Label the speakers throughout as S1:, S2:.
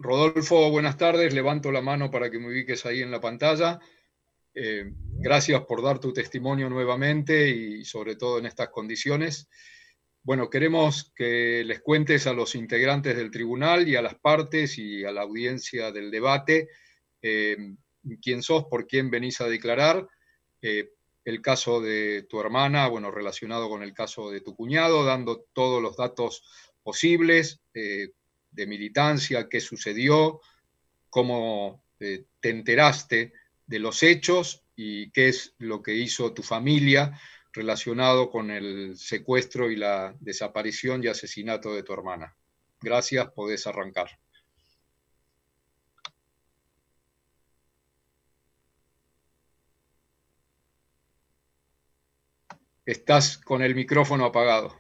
S1: Rodolfo, buenas tardes. Levanto la mano para que me ubiques ahí en la pantalla. Gracias por dar tu testimonio nuevamente y sobre todo en estas condiciones. Bueno, queremos que les cuentes a los integrantes del tribunal y a las partes y a la audiencia del debate quién sos, por quién venís a declarar, el caso de tu hermana, bueno, relacionado con el caso de tu cuñado, dando todos los datos posibles de militancia, qué sucedió, cómo te enteraste de los hechos y qué es lo que hizo tu familia relacionado con el secuestro y la desaparición y asesinato de tu hermana. Gracias, podés arrancar. Estás con el micrófono apagado.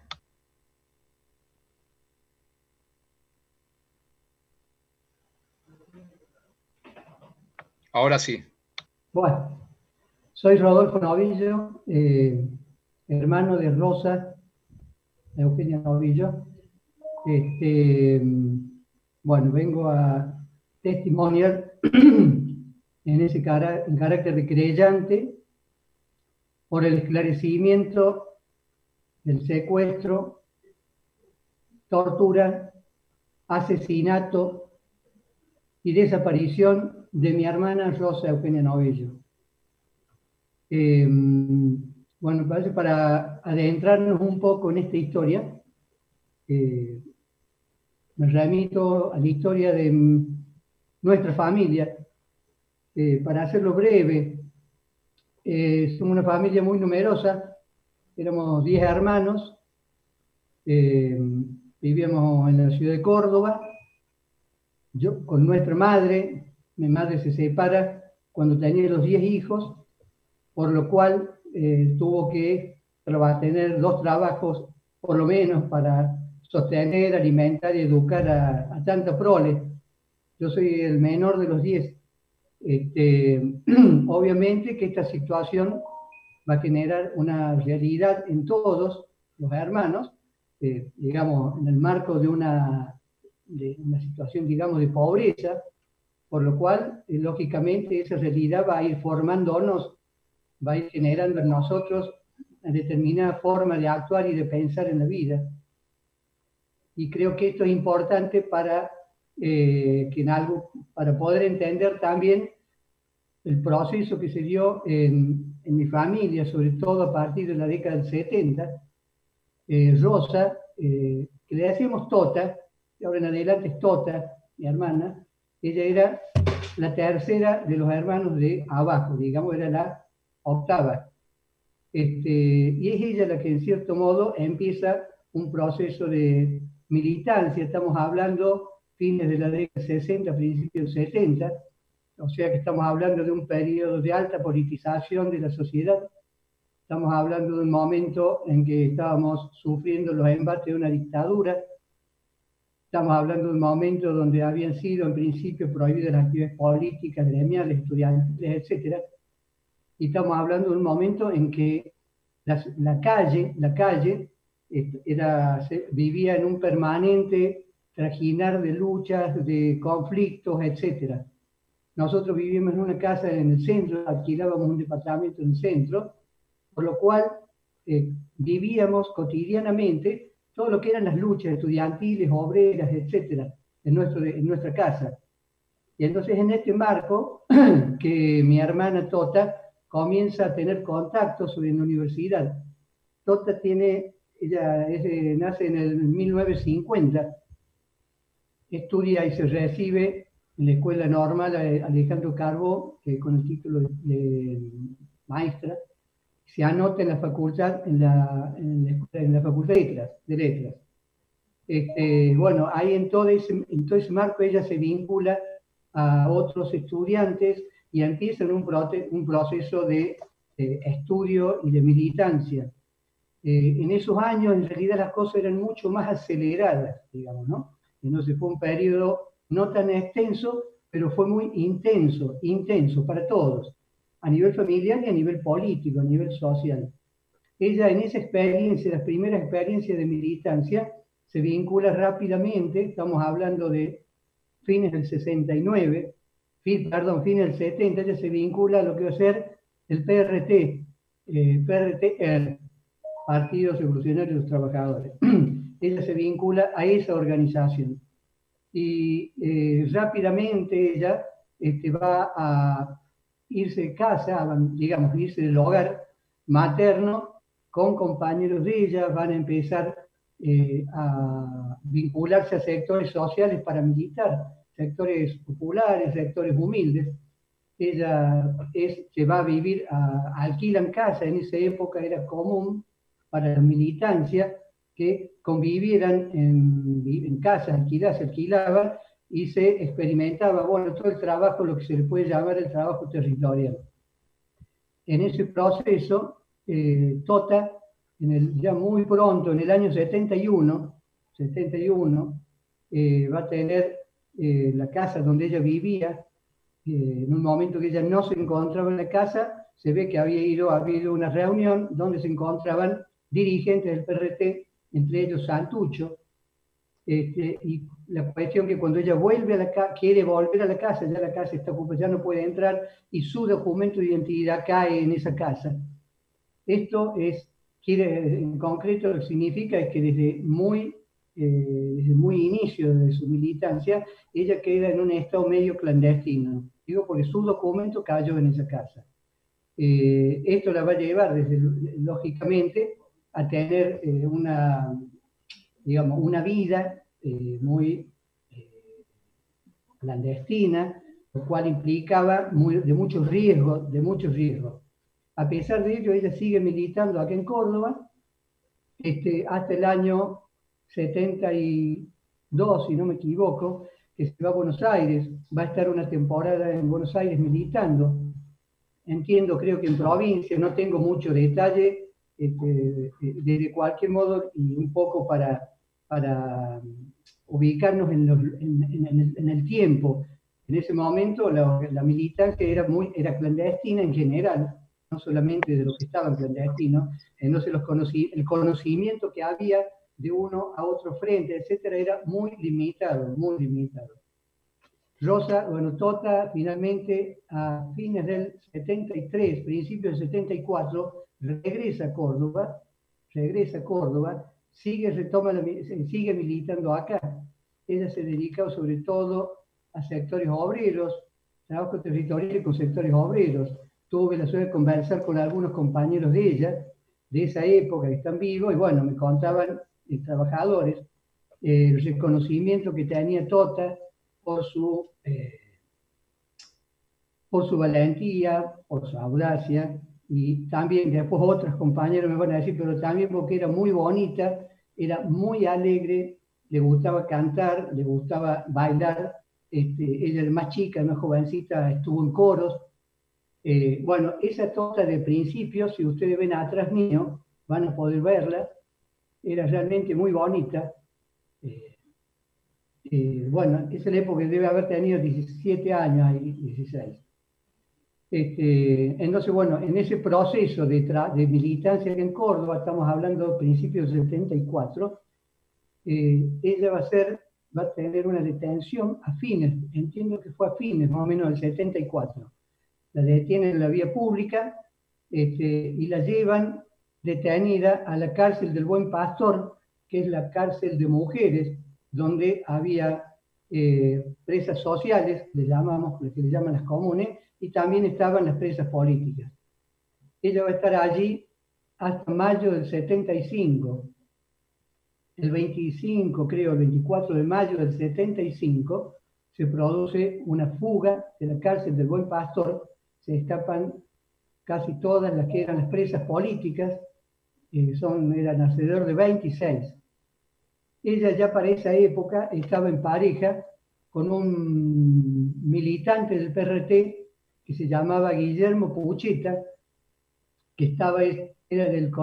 S1: Ahora sí.
S2: Bueno, soy Rodolfo Novillo, hermano de Rosa Eugenia Novillo. Bueno, vengo a testimoniar en carácter de querellante por el esclarecimiento del secuestro, tortura, asesinato y desaparición de mi hermana Rosa Eugenia Novillo. Bueno, parece para adentrarnos un poco en esta historia, me remito a la historia de nuestra familia. Para hacerlo breve, somos una familia muy numerosa, éramos 10 hermanos, vivíamos en la ciudad de Córdoba. Yo con nuestra madre, mi madre se separa cuando tenía los 10 hijos, por lo cual tuvo que tener 2 trabajos por lo menos para sostener, alimentar y educar a tanta prole. Yo soy el menor de los 10. Obviamente que esta situación va a generar una realidad en todos los hermanos, digamos, en el marco de una situación, digamos, de pobreza, por lo cual, lógicamente, esa realidad va a ir formándonos, va a ir generando en nosotros una determinada forma de actuar y de pensar en la vida. Y creo que esto es importante para, para poder entender también el proceso que se dio en mi familia, sobre todo a partir de la década del 70. Rosa, que le decíamos Tota, y ahora en adelante es Tota, mi hermana, ella era la tercera de los hermanos de abajo, digamos, era la octava. Y es ella la que en cierto modo empieza un proceso de militancia. Estamos hablando fines de la década 60, principios 70, o sea que estamos hablando de un periodo de alta politización de la sociedad. Estamos hablando de un momento en que estábamos sufriendo los embates de una dictadura. Estamos hablando de un momento donde habían sido en principio prohibidas las actividades políticas, gremiales, estudiantiles, etc. Y estamos hablando de un momento en que la calle vivía en un permanente trajinar de luchas, de conflictos, etc. Nosotros vivíamos en una casa en el centro, alquilábamos un departamento en el centro, por lo cual vivíamos cotidianamente todo lo que eran las luchas estudiantiles, obreras, etc., en nuestra casa. Y entonces en este marco que mi hermana Tota comienza a tener contactos en la universidad. Tota nace en el 1950, estudia y se recibe en la Escuela Normal Alejandro Carbó, con el título de maestra, se anota en la facultad, en la Facultad de Letras. Bueno, ahí en todo ese marco ella se vincula a otros estudiantes y empieza en un proceso de estudio y de militancia. En esos años, en realidad, las cosas eran mucho más aceleradas, digamos, ¿no? Entonces fue un periodo no tan extenso, pero fue muy intenso para todos, a nivel familiar y a nivel político, a nivel social. Ella en esa experiencia, las primeras experiencias de militancia, se vincula rápidamente, estamos hablando de fines del 69, fines del 70, ella se vincula a lo que va a ser el PRT, PRTR, Partido Revolucionario de los Trabajadores. Ella se vincula a esa organización. Y rápidamente ella va a irse de casa, digamos, irse del hogar materno con compañeros de ella, van a empezar a vincularse a sectores sociales paramilitares, sectores populares, sectores humildes. Ella se va a vivir, alquilan casa, en esa época era común para la militancia que convivieran en casas alquiladas, se alquilaban y se experimentaba, bueno, todo el trabajo, lo que se le puede llamar el trabajo territorial. En ese proceso, Tota, ya muy pronto, en el año 71 va a tener la casa donde ella vivía. En un momento que ella no se encontraba en la casa, se ve que había habido una reunión donde se encontraban dirigentes del PRT, entre ellos Santucho, y la cuestión que cuando ella quiere volver a la casa, ya la casa está ocupada, ya no puede entrar, y su documento de identidad cae en esa casa. Esto en concreto lo que significa es que desde muy inicio de su militancia, ella queda en un estado medio clandestino. Digo, porque su documento cayó en esa casa. Esto la va a llevar, lógicamente, a tener una vida muy clandestina, lo cual implicaba de muchos riesgos. A pesar de ello, ella sigue militando aquí en Córdoba, hasta el año 72, si no me equivoco, que se va a Buenos Aires, va a estar una temporada en Buenos Aires militando. Entiendo, creo que en provincia, no tengo mucho detalle, de cualquier modo, y un poco para ubicarnos en el tiempo. En ese momento la militancia era clandestina en general, no solamente de los que estaban clandestinos, entonces el conocimiento que había de uno a otro frente, etcétera, era muy limitado, muy limitado. Rosa, bueno, Tota finalmente a fines del 73, principios del 74, regresa a Córdoba, sigue militando acá. Ella se dedica sobre todo a sectores obreros, trabajo territorial con sectores obreros. Tuve la suerte de conversar con algunos compañeros de ella, de esa época, que están vivos, y bueno, me contaban trabajadores, el reconocimiento que tenía Tota por su valentía, por su audacia, y también después otros compañeros me van a decir, pero también porque era muy bonita, era muy alegre, le gustaba cantar, le gustaba bailar, ella era más chica, más jovencita, estuvo en coros. Bueno, esa Tota de principio, si ustedes ven atrás mío, van a poder verla, era realmente muy bonita. Bueno, esa es la época que debe haber tenido 17 años, 16. Entonces, bueno, en ese proceso de militancia en Córdoba, estamos hablando de principios del 74, ella va a tener una detención a fines, entiendo que fue a fines más o menos del 74. La detienen en la vía pública y la llevan detenida a la cárcel del Buen Pastor, que es la cárcel de mujeres, donde había presas sociales, le llamamos, lo que le llaman las comunes, y también estaban las presas políticas. Ella va a estar allí hasta mayo del 75. El 25, creo, el 24 de mayo del 75, se produce una fuga de la cárcel del Buen Pastor, se escapan casi todas las que eran las presas políticas, eran alrededor de 26. Ella ya para esa época estaba en pareja con un militante del PRT que se llamaba Guillermo Pucheta, que era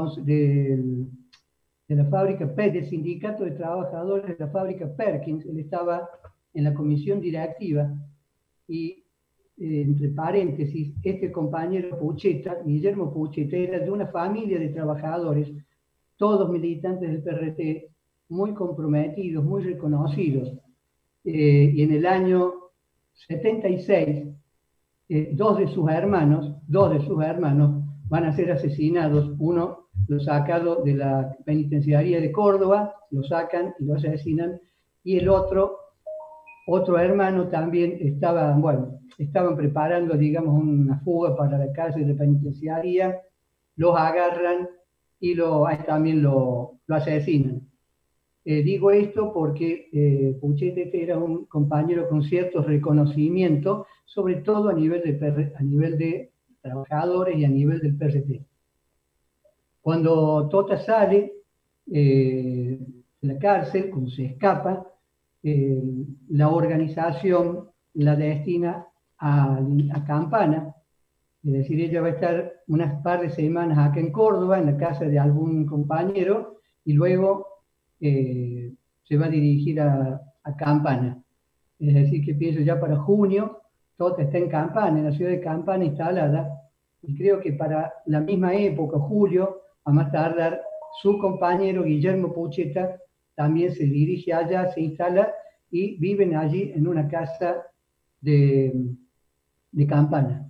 S2: de la fábrica del sindicato de trabajadores de la fábrica Perkins. Él estaba en la comisión directiva y, entre paréntesis, este compañero Pucheta, Guillermo Pucheta, era de una familia de trabajadores, todos militantes del PRT, muy comprometidos, muy reconocidos. y en el año 76, dos de sus hermanos van a ser asesinados. Uno lo sacado de la penitenciaría de Córdoba, lo sacan y lo asesinan, y el otro hermano también estaban preparando, digamos, una fuga para la cárcel de penitenciaría, los agarran y también lo asesinan. Digo esto porque Puchete era un compañero con cierto reconocimiento, sobre todo a nivel de trabajadores y a nivel del PRT. Cuando Tota sale de la cárcel, cuando se escapa, la organización la destina a Campana, es decir, ella va a estar unas par de semanas acá en Córdoba, en la casa de algún compañero, y luego se va a dirigir a Campana. Es decir, que pienso ya para junio, Tota está en Campana, en la ciudad de Campana instalada, y creo que para la misma época, julio, a más tardar, su compañero Guillermo Pucheta también se dirige allá, se instala y viven allí en una casa de Campana.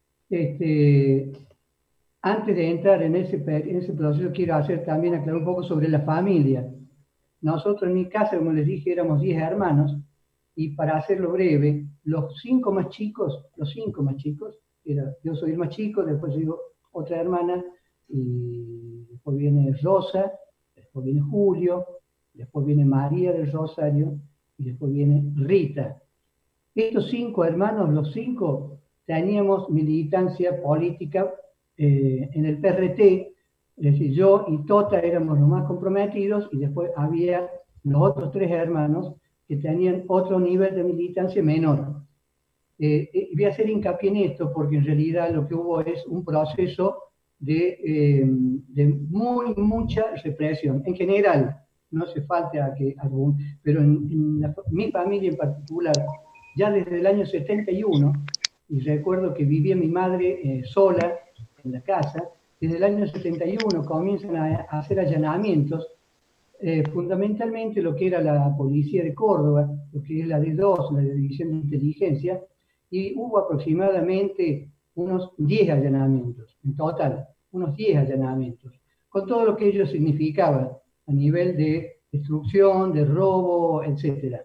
S2: Antes de entrar en ese proceso, quiero también aclarar un poco sobre la familia. Nosotros en mi casa, como les dije, éramos 10 hermanos, y para hacerlo breve, los cinco más chicos, yo soy el más chico, después digo otra hermana, y después viene Rosa, después viene Julio, después viene María del Rosario, y después viene Rita. Estos 5 hermanos, los 5, teníamos militancia política en el PRT, es decir, yo y Tota éramos los más comprometidos, y después había los otros 3 hermanos que tenían otro nivel de militancia menor. Voy a hacer hincapié en esto porque en realidad lo que hubo es un proceso de mucha represión. En general, no hace falta pero en mi familia en particular, ya desde el año 71, y recuerdo que vivía mi madre sola en la casa, desde el año 71 comienzan a hacer allanamientos, fundamentalmente lo que era la policía de Córdoba, lo que es la D2, la División de Inteligencia, y hubo aproximadamente unos 10 allanamientos, en total, unos 10 allanamientos, con todo lo que ello significaba a nivel de destrucción, de robo, etc.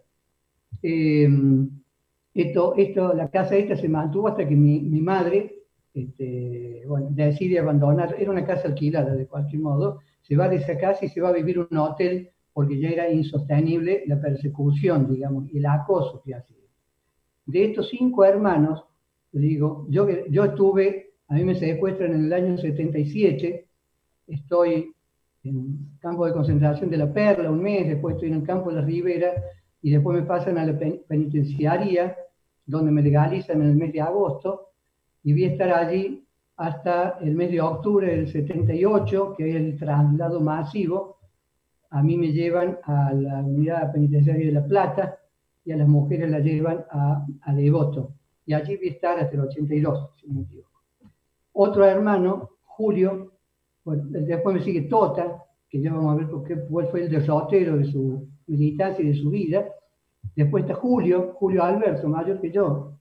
S2: La casa esta se mantuvo hasta que mi madre decide abandonar. Era una casa alquilada de cualquier modo, se va de esa casa y se va a vivir en un hotel porque ya era insostenible la persecución, digamos, y el acoso que hacía. De estos 5 hermanos, digo, yo a mí me secuestran en el año 77, estoy en el campo de concentración de La Perla un mes, después estoy en el campo de la Ribera, y después me pasan a la penitenciaría, donde me legalizan en el mes de agosto, y voy a estar allí hasta el mes de octubre del 78, que es el traslado masivo. A mí me llevan a la unidad penitenciaria de La Plata, y a las mujeres las llevan a Devoto. Y allí voy a estar hasta el 82, si no me equivoco. Otro hermano, Julio, bueno, después me sigue Tota, que ya vamos a ver cuál fue el derrotero de su militancia y de su vida. Después está Julio Alberto, mayor que yo.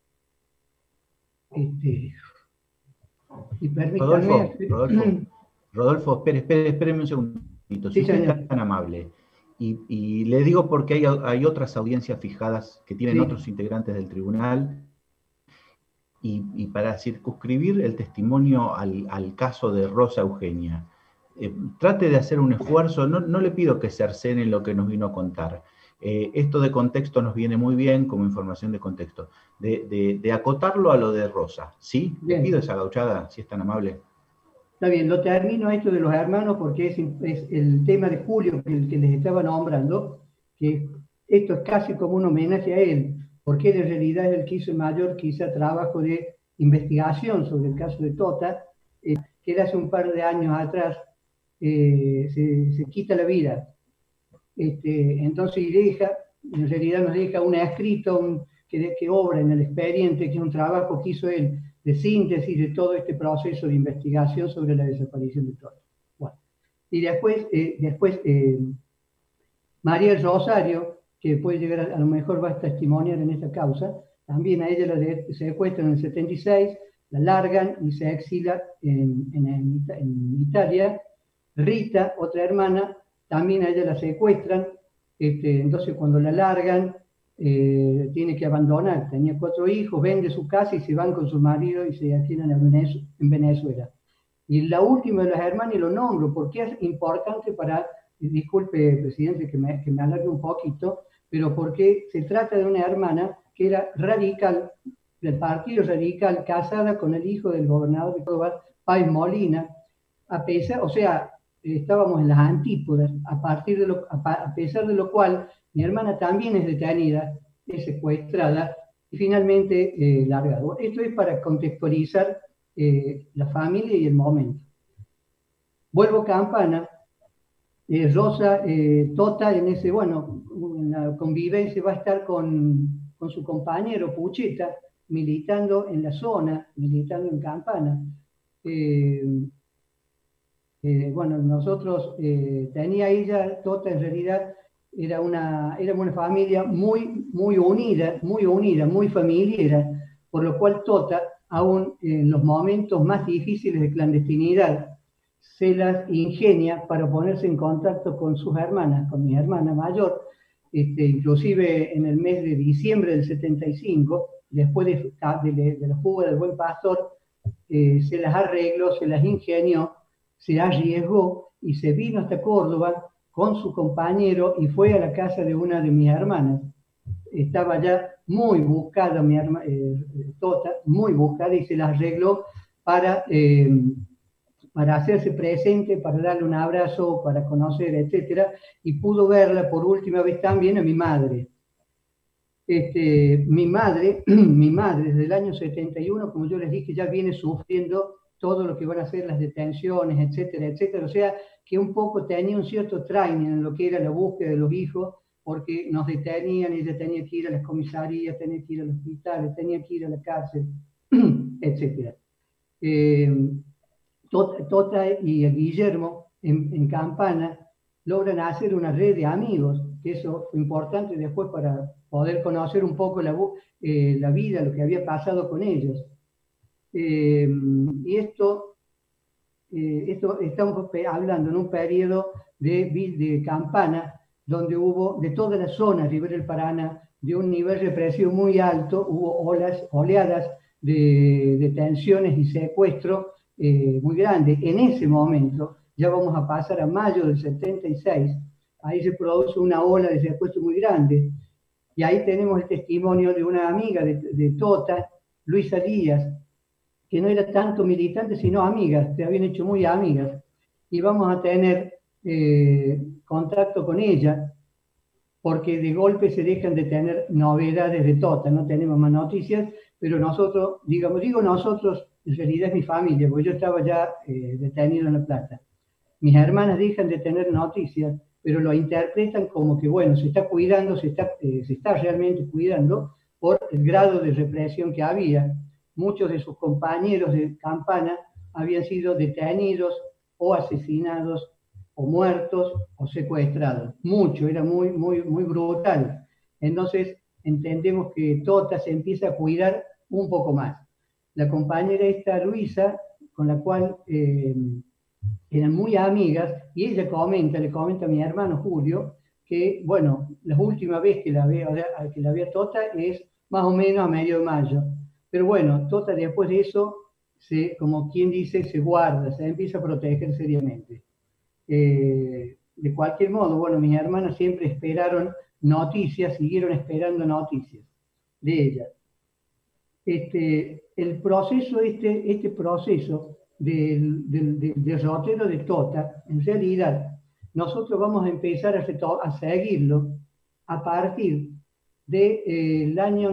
S2: Y permítanme...
S3: Rodolfo, espéreme un segundito. Si usted es tan amable, y le digo porque hay otras audiencias fijadas que tienen otros integrantes del tribunal, y para circunscribir el testimonio al caso de Rosa Eugenia, trate de hacer un esfuerzo, no le pido que cercene lo que nos vino a contar. Esto de contexto nos viene muy bien como información de contexto, de acotarlo a lo de Rosa, ¿sí? Bien. Le pido esa gauchada, si es tan amable.
S2: Está bien, lo termino esto de los hermanos porque es el tema de Julio que les estaba nombrando, que esto es casi como un homenaje a él, porque él en realidad es el que hizo mayor quizá trabajo de investigación sobre el caso de Tota, que él hace un par de años atrás se quita la vida. Entonces en realidad nos deja un escrito que obra en el expediente, que es un trabajo que hizo él de síntesis de todo este proceso de investigación sobre la desaparición de Tota. Bueno, y después María del Rosario, que puede llegar a lo mejor va a testimoniar en esta causa. También a ella la secuestran en el 76, la largan y se exila en Italia. Rita, otra hermana, también a ella la secuestran. Entonces cuando la largan, tiene que abandonar. Tenía 4 hijos, vende su casa y se van con su marido y se alquilan en Venezuela. Y la última de las hermanas, y lo nombro porque es importante para, disculpe, presidente, que me alargue un poquito, pero porque se trata de una hermana que era radical, del Partido Radical, casada con el hijo del gobernador de Córdoba, Páez Molina, a pesar, o sea, estábamos en las antípodas, a pesar de lo cual mi hermana también es detenida, es secuestrada y finalmente largada. Esto es para contextualizar la familia y el momento. Vuelvo a Campana. Rosa, Tota, en la convivencia va a estar con su compañero Pucheta, militando en la zona, militando en Campana. Nosotros, tenía ella, Tota en realidad, era una familia muy unida, muy familiar, por lo cual Tota, aún en los momentos más difíciles de clandestinidad, se las ingenia para ponerse en contacto con sus hermanas, con mi hermana mayor, inclusive en el mes de diciembre del 75, después de la fuga del Buen Pastor, se las arregló, se las ingenió, se arriesgó y se vino hasta Córdoba con su compañero y fue a la casa de una de mis hermanas. Estaba ya muy buscada mi hermana, Tota, muy buscada, y se las arregló para hacerse presente, para darle un abrazo, para conocer, etc. Y pudo verla por última vez también a mi madre. Mi madre desde el año 71, como yo les dije, ya viene sufriendo todo lo que van a ser las detenciones, etcétera, etcétera. O sea, que un poco tenía un cierto training en lo que era la búsqueda de los hijos, porque nos detenían, ella tenía que ir a las comisarías, tenía que ir al hospital, tenía que ir a la cárcel, etcétera. Tota y Guillermo en Campana logran hacer una red de amigos, que eso fue importante después para poder conocer un poco la vida, lo que había pasado con ellos. Y esto estamos hablando en un periodo de Campana, donde hubo de toda la zona, Ribera del Paraná, de un nivel represivo muy alto, hubo oleadas de detenciones y secuestros muy grandes. En ese momento, ya vamos a pasar a mayo del 76, ahí se produce una ola de secuestro muy grande. Y ahí tenemos el testimonio de una amiga de Tota, Luisa Díaz, que no era tanto militante, sino amigas, se habían hecho muy amigas. Y vamos a tener contacto con ella, porque de golpe se dejan de tener novedades de Tota, no tenemos más noticias, pero nosotros, digo nosotros, en realidad es mi familia, porque yo estaba ya detenido en La Plata. Mis hermanas dejan de tener noticias, pero lo interpretan como que, bueno, se está cuidando, se está realmente cuidando por el grado de represión que había. Muchos de sus compañeros de Campana habían sido detenidos o asesinados o muertos o secuestrados. Mucho, era muy brutal. Entonces entendemos que Tota se empieza a cuidar un poco más. La compañera esta, Luisa, con la cual eran muy amigas, y ella le comenta a mi hermano Julio, que, bueno, la última vez que la ve a Tota es más o menos a medio de mayo. Pero bueno, Tota después de eso, como quien dice, se guarda, se empieza a proteger seriamente. De cualquier modo, bueno, mis hermanas siempre esperaron noticias, siguieron esperando noticias de ella. El proceso, este proceso del derrotero de Tota, en realidad, nosotros vamos a empezar a seguirlo a partir del año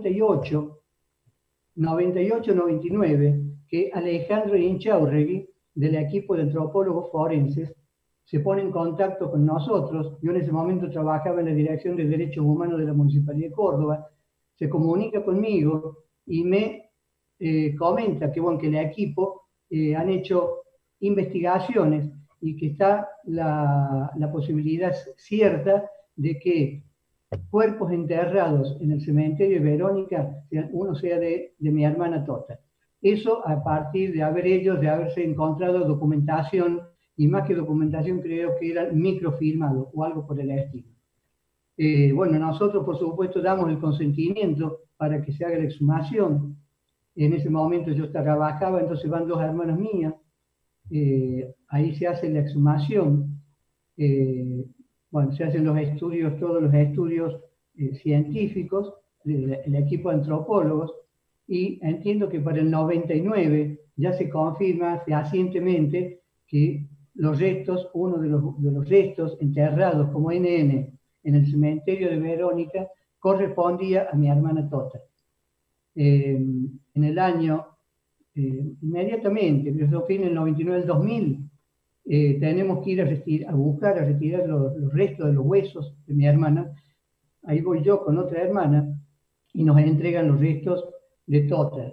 S2: 98-99, que Alejandro Inchaurregui, del equipo de antropólogos forenses, se pone en contacto con nosotros. Yo en ese momento trabajaba en la Dirección de Derechos Humanos de la Municipalidad de Córdoba. Se comunica conmigo y me comenta que, bueno, que el equipo han hecho investigaciones y que está la posibilidad cierta de que cuerpos enterrados en el cementerio de Verónica, uno sea de mi hermana Tota. Eso a partir de haberse encontrado documentación, y más que documentación creo que eran microfilmados o algo por el estilo. Bueno, nosotros por supuesto damos el consentimiento para que se haga la exhumación. En ese momento yo trabajaba, entonces van dos hermanas mías, ahí se hace la exhumación, bueno, se hacen los estudios, todos los estudios científicos, el equipo de antropólogos, y entiendo que para el 99 ya se confirma fehacientemente que los restos, uno de los restos enterrados como NN en el cementerio de Verónica, correspondía a mi hermana Tota. En el año, inmediatamente, eso fue en el 99 del 2000, tenemos que ir a buscar, a retirar los restos de los huesos de mi hermana. Ahí voy yo con otra hermana y nos entregan los restos de Tota.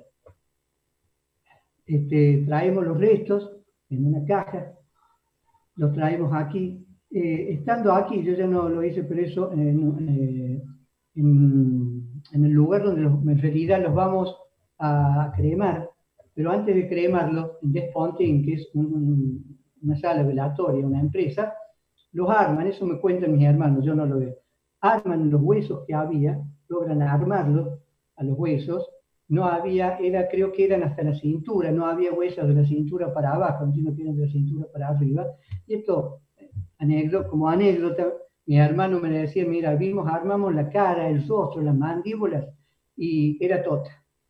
S2: Traemos los restos en una caja, los traemos aquí. Estando aquí, yo ya no lo hice preso en el lugar donde en realidad los vamos a cremar, pero antes de cremarlos, en Despontín, que es una sala velatoria, una empresa, los arman, eso me cuentan mis hermanos, yo no lo veo. Arman los huesos que había, logran armarlos a los huesos, no había, creo que eran hasta la cintura, no había huesos de la cintura para abajo, sino que eran de la cintura para arriba, y esto, como anécdota, mi hermano me decía, mira, armamos la cara, el rostro, las mandíbulas, y era Tota.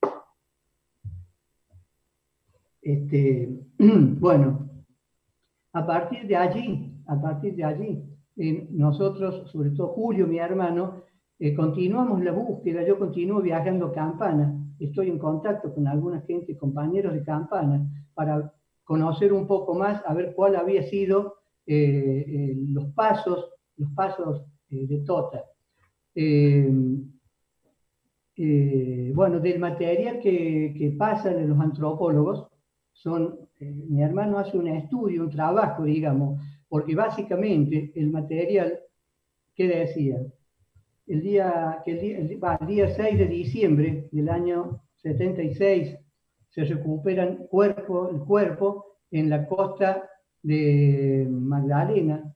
S2: Bueno, a partir de allí, nosotros, sobre todo Julio, mi hermano, continuamos la búsqueda. Yo continúo viajando a Campana, estoy en contacto con alguna gente, compañeros de Campana, para conocer un poco más, a ver cuál había sido los pasos de Tota. Bueno, del material que pasan en los antropólogos, mi hermano hace un estudio, un trabajo, digamos, porque básicamente el material, ¿qué decía? El día 6 de diciembre del año 76 se recuperan el cuerpo en la costa de Magdalena,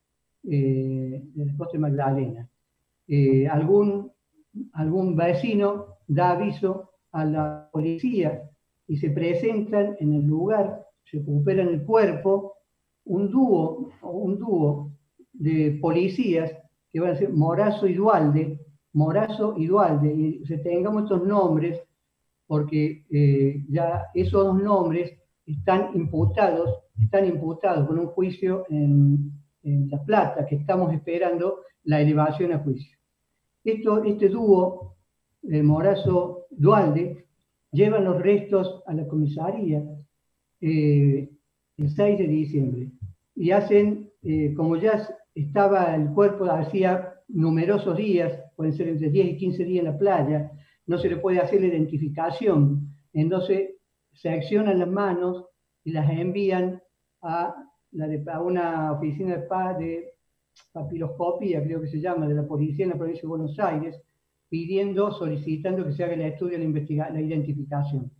S2: algún vecino da aviso a la policía y se presentan en el lugar, recuperan el cuerpo, un dúo de policías que van a ser Morazo y Dualde, y tengamos estos nombres porque ya esos dos nombres están imputados con un juicio en La Plata, que estamos esperando la elevación a juicio. Este dúo, Morazo-Dualde, llevan los restos a la comisaría el 6 de diciembre y hacen, como ya estaba el cuerpo hacía numerosos días, pueden ser entre 10 y 15 días en la playa, no se le puede hacer la identificación, entonces seccionan las manos y las envían a una oficina de papiroscopía, creo que se llama, de la policía en la provincia de Buenos Aires, solicitando que se haga el estudio de la identificación.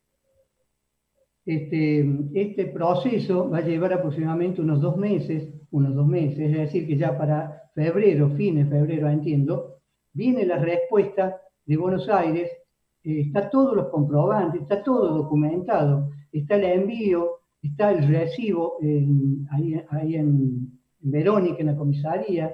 S2: Este proceso va a llevar aproximadamente unos dos meses, es decir, que ya para fines de febrero, entiendo, viene la respuesta de Buenos Aires, está todos los comprobantes, está todo documentado, está el envío, está el recibo ahí en Verónica, en la comisaría,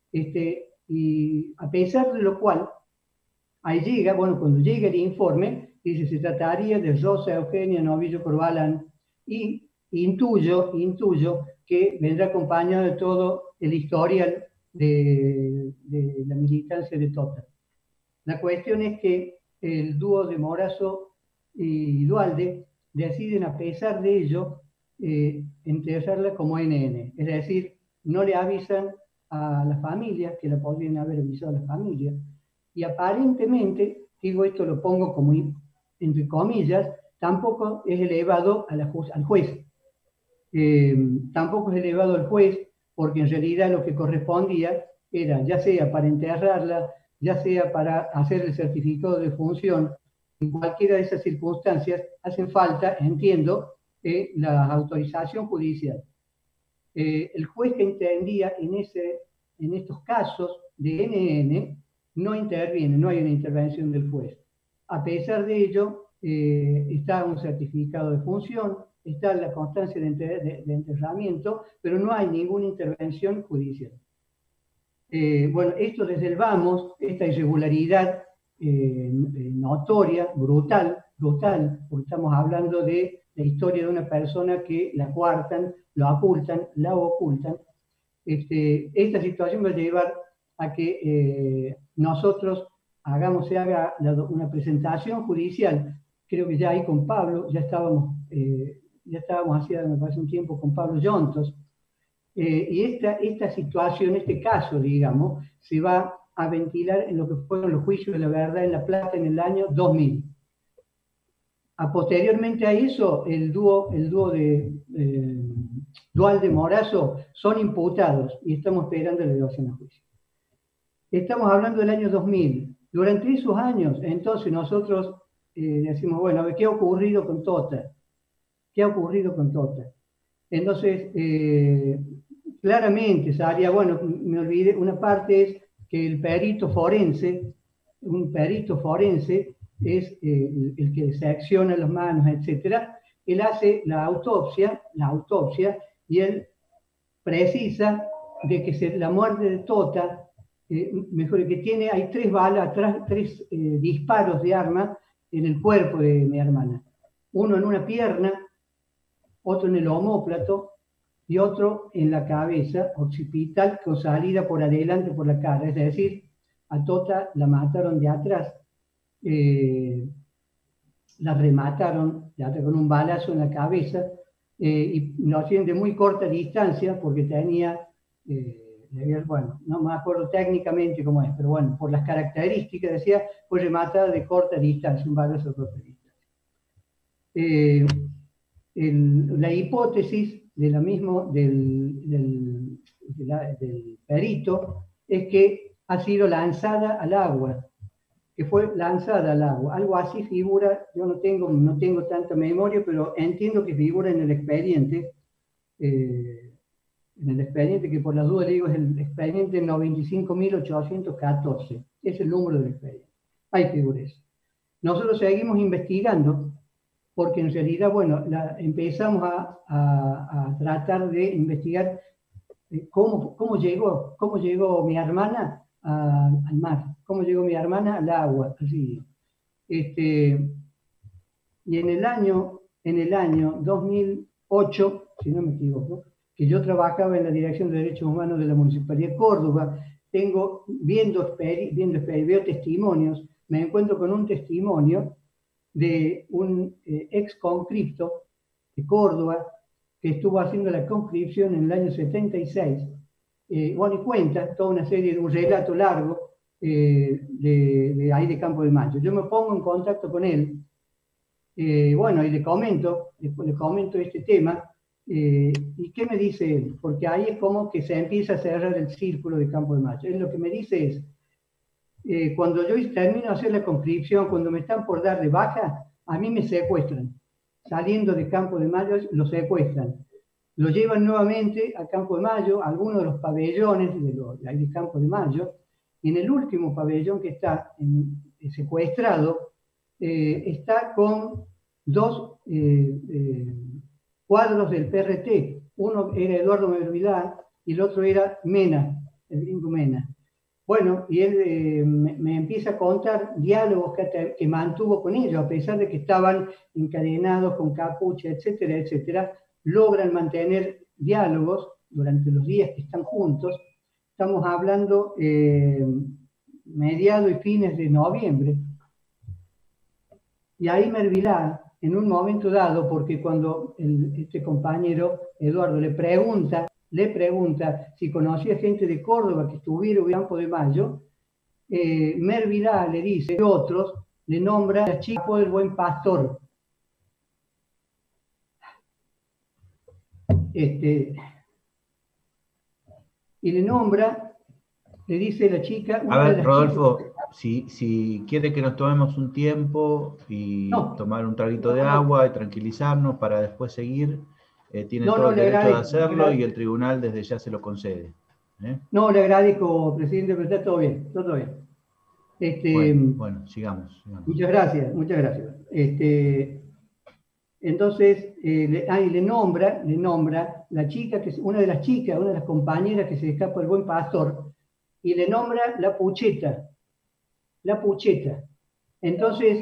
S2: y a pesar de lo cual, ahí llega, cuando llega el informe, dice, se trataría de Rosa Eugenia Novillo Corbalán, y intuyo que vendrá acompañado de todo el historial de la militancia de Tota. La cuestión es que el dúo de Morazo y Dualde deciden, a pesar de ello, enterrarla como NN, es decir, no le avisan a la familia, que la podrían haber avisado a la familia, y aparentemente, digo esto, lo pongo como entre comillas, tampoco es elevado al juez. Tampoco es elevado al juez, porque en realidad lo que correspondía era, ya sea para enterrarla, ya sea para hacer el certificado de función, en cualquiera de esas circunstancias, hacen falta, entiendo, la autorización judicial. El juez que entendía en estos casos de NN no interviene, no hay una intervención del juez. A pesar de ello, está un certificado de función, está la constancia de enterramiento, pero no hay ninguna intervención judicial. Bueno, esto desde el vamos, esta irregularidad notoria, brutal, porque estamos hablando de la historia de una persona que la coartan, la ocultan. Esta situación va a llevar a que nosotros se haga una presentación judicial. Creo que ya ahí con Pablo, ya estábamos hacía, me parece, un tiempo con Pablo Yontos, y esta situación, este caso, digamos, se va a ventilar en lo que fueron los juicios de la verdad en La Plata en el año 2000. Posteriormente a eso, el dúo de Dualde Morazo son imputados y estamos esperando la elevación a juicio. Estamos hablando del año 2000. Durante esos años, entonces nosotros decimos, bueno, a ver, ¿qué ha ocurrido con Tota? ¿Qué ha ocurrido con Tota? Entonces, claramente salía, bueno, me olvidé, una parte es que un perito forense es el que secciona las manos, etcétera. Él hace la autopsia, y él precisa de que la muerte de Tota, mejor que tiene, hay 3 balas, 3 disparos de arma en el cuerpo de mi hermana. Uno en una pierna, otro en el omóplato y otro en la cabeza, occipital, con salida por adelante por la cara. Es decir, a Tota la mataron de atrás, la remataron con un balazo en la cabeza, y lo hacían de muy corta distancia porque tenía, bueno, no me acuerdo técnicamente cómo es, pero bueno, por las características decía, fue rematada de corta distancia, un balazo de corta distancia. La hipótesis del perito es que ha sido lanzada al agua, algo así figura. Yo no tengo tanta memoria, pero entiendo que figura en el expediente, que por las dudas le digo es el expediente 95.814, es el número del expediente, ahí figura eso. Nosotros seguimos investigando, porque en realidad, bueno, empezamos a tratar de investigar cómo llegó mi hermana al mar, cómo llegó mi hermana al agua, al río. Y en el año 2008, si no me equivoco, que yo trabajaba en la Dirección de Derechos Humanos de la Municipalidad de Córdoba, veo testimonios, me encuentro con un testimonio de un ex conscripto de Córdoba que estuvo haciendo la conscripción en el año 76. Bueno, y cuenta toda una serie de un relato largo de ahí de Campo de Mayo. Yo me pongo en contacto con él, bueno, y le comento este tema, y ¿qué me dice él? Porque ahí es como que se empieza a cerrar el círculo de Campo de Mayo. Él lo que me dice es, cuando yo termino de hacer la conscripción, cuando me están por dar de baja, a mí me secuestran. Saliendo de Campo de Mayo, lo secuestran. Lo llevan nuevamente a Campo de Mayo, a algunos de los pabellones de Campo de Mayo, y en el último pabellón que está secuestrado, está con 2 cuadros del PRT. Uno era Eduardo Mervilá y el otro era Mena, el gringo Mena. Bueno, y él me empieza a contar diálogos que mantuvo con ellos, a pesar de que estaban encadenados con capucha, etcétera, etcétera. Logran mantener diálogos durante los días que están juntos. Estamos hablando mediados y fines de noviembre. Y ahí Mervilá, en un momento dado, porque cuando este compañero Eduardo le pregunta si conocía gente de Córdoba que estuviera en Campo de Mayo, Mervilá le dice, otros, le nombra a Chico del Buen Pastor. Y le nombra le dice la chica...
S3: A ver, Rodolfo, si quiere que nos tomemos un tiempo y tomar un traguito de agua y tranquilizarnos para después seguir, tiene todo el derecho de hacerlo y el tribunal desde ya se lo concede.
S2: No, le agradezco, presidente, pero está todo bien, todo bien.
S3: Bueno, sigamos.
S2: Muchas gracias, muchas gracias. Entonces, le nombra la chica, que es una de las compañeras que se escapa del Buen Pastor, y le nombra la Pucheta. Entonces,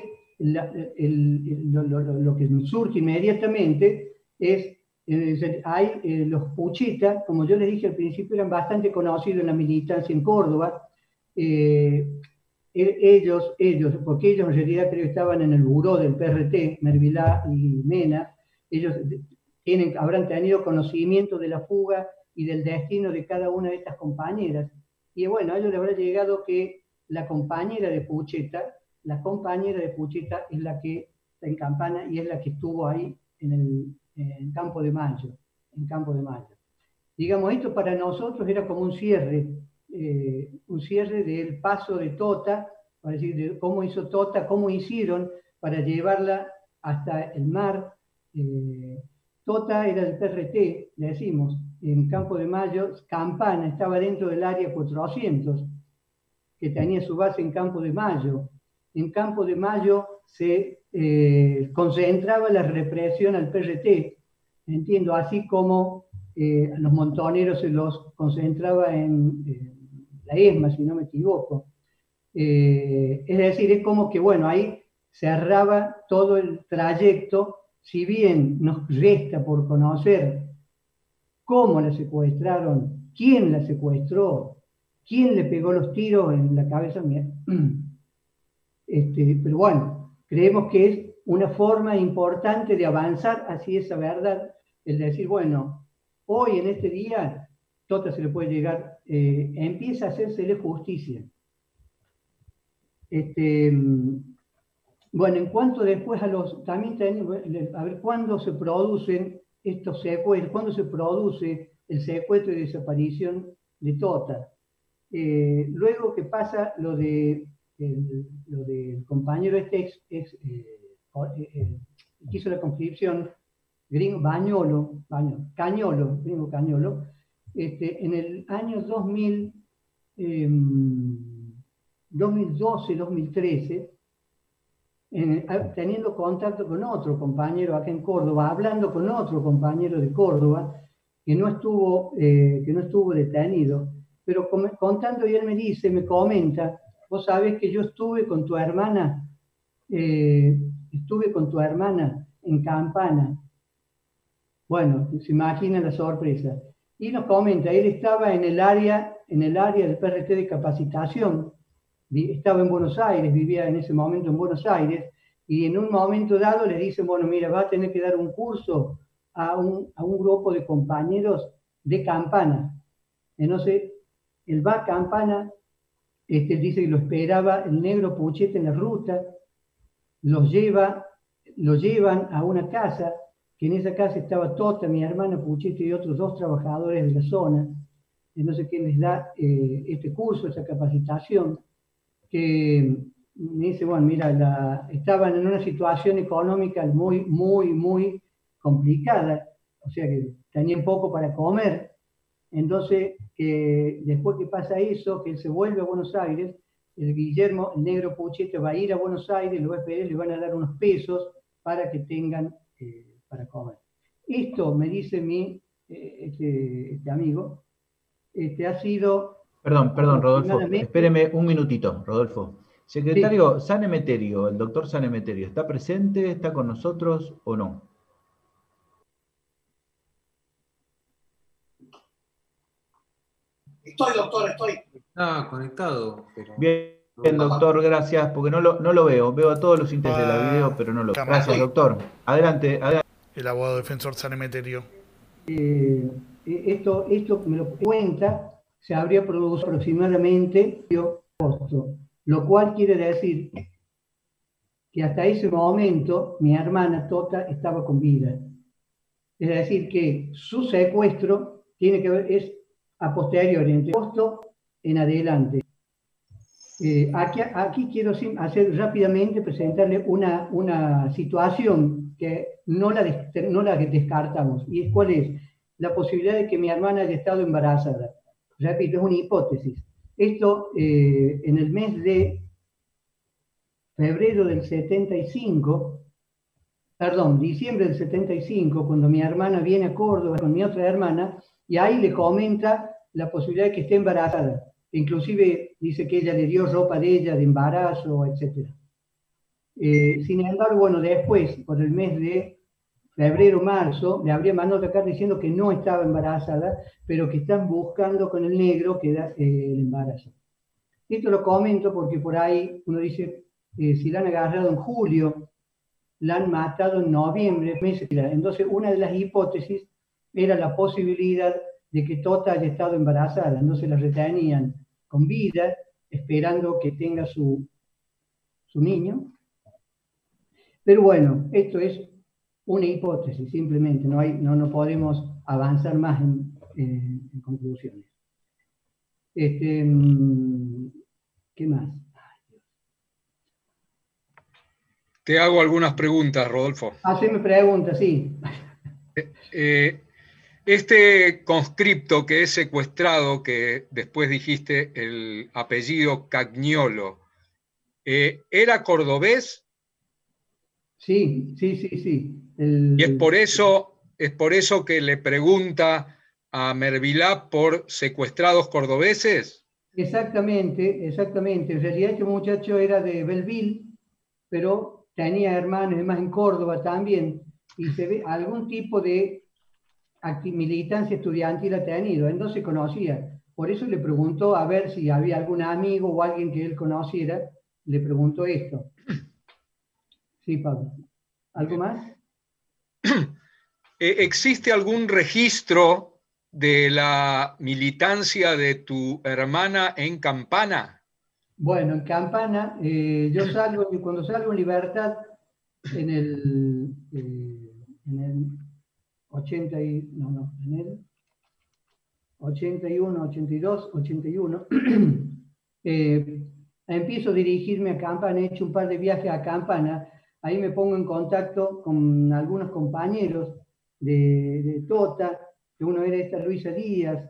S2: lo que surge inmediatamente es, los Puchetas, como yo les dije al principio, eran bastante conocidos en la militancia en Córdoba. Ellos, porque ellos en realidad creo que estaban en el buró del PRT, Mervilá y Mena, ellos habrán tenido conocimiento de la fuga y del destino de cada una de estas compañeras. Y bueno, a ellos les habrá llegado que la compañera de Pucheta es la que está en Campana y es la que estuvo ahí en Campo de Mayo. Digamos, esto para nosotros era como un cierre del paso de Tota, para decir, de cómo hizo Tota, cómo hicieron para llevarla hasta el mar. Tota era del PRT, le decimos, en Campo de Mayo. Campana estaba dentro del área 400, que tenía su base en Campo de Mayo. En Campo de Mayo se concentraba la represión al PRT, entiendo, así como a los montoneros se los concentraba en la ESMA, si no me equivoco. Es decir, es como que, bueno, ahí cerraba todo el trayecto. Si bien nos resta por conocer cómo la secuestraron, quién la secuestró, quién le pegó los tiros en la cabeza, pero bueno, creemos que es una forma importante de avanzar hacia esa verdad, el decir, bueno, hoy en este día, Tota se le puede llegar, empieza a hacérsele justicia. Bueno, en cuanto después también tenemos, a ver, ¿cuándo se producen estos secuestros? ¿Cuándo se produce el secuestro y desaparición de Tota? Luego que pasa lo del compañero que hizo la conscripción, gringo Cañolo, en el año 2012-2013, teniendo contacto con otro compañero acá en Córdoba, hablando con otro compañero de Córdoba, que no estuvo detenido, pero contando, y él me comenta, vos sabés que yo estuve con tu hermana en Campana. Bueno, se imagina la sorpresa. Y nos comenta, él estaba en el área del PRT de capacitación, estaba en Buenos Aires, vivía en ese momento en Buenos Aires, y en un momento dado le dicen, bueno, mira, va a tener que dar un curso a un grupo de compañeros de Campana. Entonces, él va a Campana, dice que lo esperaba el negro Pucheta en la ruta, lo llevan a una casa, que en esa casa estaba Tota, mi hermana Pucheta y otros 2 trabajadores de la zona. Entonces, que les da este curso, esa capacitación, que me dice, bueno, mira, estaban en una situación económica muy, muy, muy complicada, o sea que tenían poco para comer. Entonces, después que pasa eso, que él se vuelve a Buenos Aires, el Guillermo, el negro Pucheta, va a ir a Buenos Aires, lo va a esperar, le van a dar unos pesos para que tengan para comer. Esto, me dice este amigo, ha sido...
S3: Perdón, Rodolfo, espéreme un minutito, Rodolfo. Secretario, sí. San Emeterio, el doctor San Emeterio, ¿está presente, está con nosotros o no?
S4: Estoy, doctor, estoy.
S5: Está conectado. Pero...
S3: Bien, doctor, gracias, porque no lo veo. Veo a todos los integrantes de la video, pero no lo veo. Gracias, doctor. Adelante.
S4: El abogado defensor San Emeterio.
S2: Esto me lo cuenta, se habría producido aproximadamente agosto, lo cual quiere decir que hasta ese momento mi hermana Tota estaba con vida. Es decir, que su secuestro tiene que ver, es a posteriori, entre agosto en adelante. Aquí quiero hacer rápidamente, presentarle una situación que no la descartamos, y es cuál es la posibilidad de que mi hermana haya estado embarazada. Repito, es una hipótesis. Esto en el mes de febrero del 75, perdón, diciembre del 75, cuando mi hermana viene a Córdoba con mi otra hermana, y ahí le comenta la posibilidad de que esté embarazada. Inclusive dice que ella le dio ropa de ella, de embarazo, etc. Sin embargo, bueno, después, por el mes de febrero, marzo, le habría mandado otra carta diciendo que no estaba embarazada, pero que están buscando con el negro que da el embarazo. Esto lo comento porque por ahí uno dice, si la han agarrado en julio, la han matado en noviembre, meses. Entonces, una de las hipótesis era la posibilidad de que Tota haya estado embarazada. Entonces la retenían con vida, esperando que tenga su niño. Pero bueno, esto es una hipótesis, simplemente. No podemos avanzar más en conclusiones. ¿Qué más?
S1: Te hago algunas preguntas, Rodolfo.
S2: Haceme preguntas, sí.
S1: Este conscripto que es secuestrado, que después dijiste el apellido Cagniolo, ¿era cordobés?
S2: Sí.
S1: Y es por eso que le pregunta a Mervilá por secuestrados cordobeses.
S2: Exactamente. En realidad este muchacho era de Belleville, pero tenía hermanos, además en Córdoba también, y se ve algún tipo de militancia estudiantil ha tenido, él no se conocía. Por eso le preguntó a ver si había algún amigo o alguien que él conociera, le preguntó esto. Sí, Pablo. ¿Algo más?
S1: ¿Existe algún registro de la militancia de tu hermana en Campana?
S2: Bueno, en Campana, cuando salgo en libertad en el 81, 82, 81, empiezo a dirigirme a Campana, he hecho un par de viajes a Campana, ahí me pongo en contacto con algunos compañeros de Tota, que uno era esta Luisa Díaz,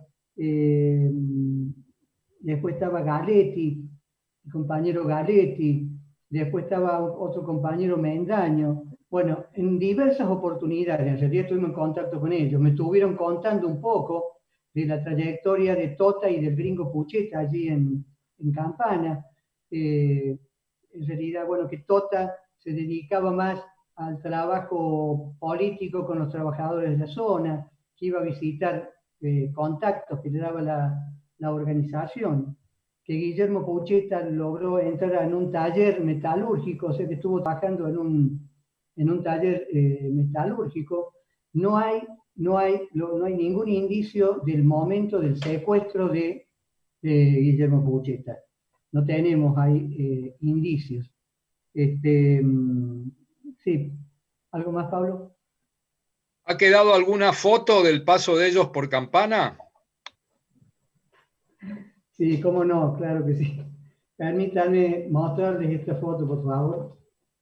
S2: después estaba Galetti, el compañero Galetti, después estaba otro compañero Mendaño. Bueno, en diversas oportunidades, en realidad estuvimos en contacto con ellos, me estuvieron contando un poco de la trayectoria de Tota y del gringo Pucheta allí en Campana. En realidad, bueno, que Tota se dedicaba más al trabajo político con los trabajadores de la zona, que iba a visitar contactos que le daba la organización, que Guillermo Pucheta logró entrar en un taller metalúrgico, o sea que estuvo trabajando en un taller metalúrgico. No hay ningún indicio del momento del secuestro de Guillermo Pucheta. No tenemos ahí indicios. Sí. ¿Algo más, Pablo?
S1: ¿Ha quedado alguna foto del paso de ellos por Campana?
S2: Sí, cómo no, claro que sí. Permítanme mostrarles esta foto, por favor.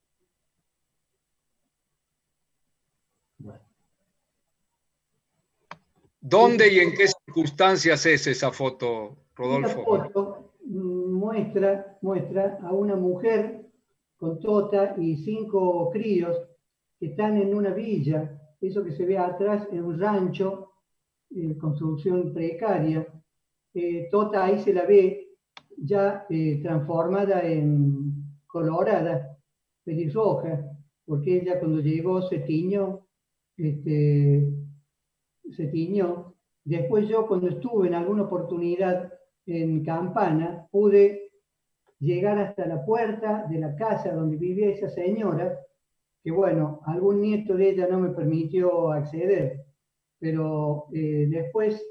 S1: ¿Dónde y en qué circunstancias es esa foto, Rodolfo?
S2: Esta foto muestra a una mujer con Tota y 5 críos que están en una villa. Eso que se ve atrás es un rancho, construcción precaria. Tota ahí se la ve ya transformada en colorada, pelirroja, porque ella cuando llegó se tiñó. Después yo cuando estuve en alguna oportunidad en Campana, pude llegar hasta la puerta de la casa donde vivía esa señora, que bueno, algún nieto de ella no me permitió acceder, pero después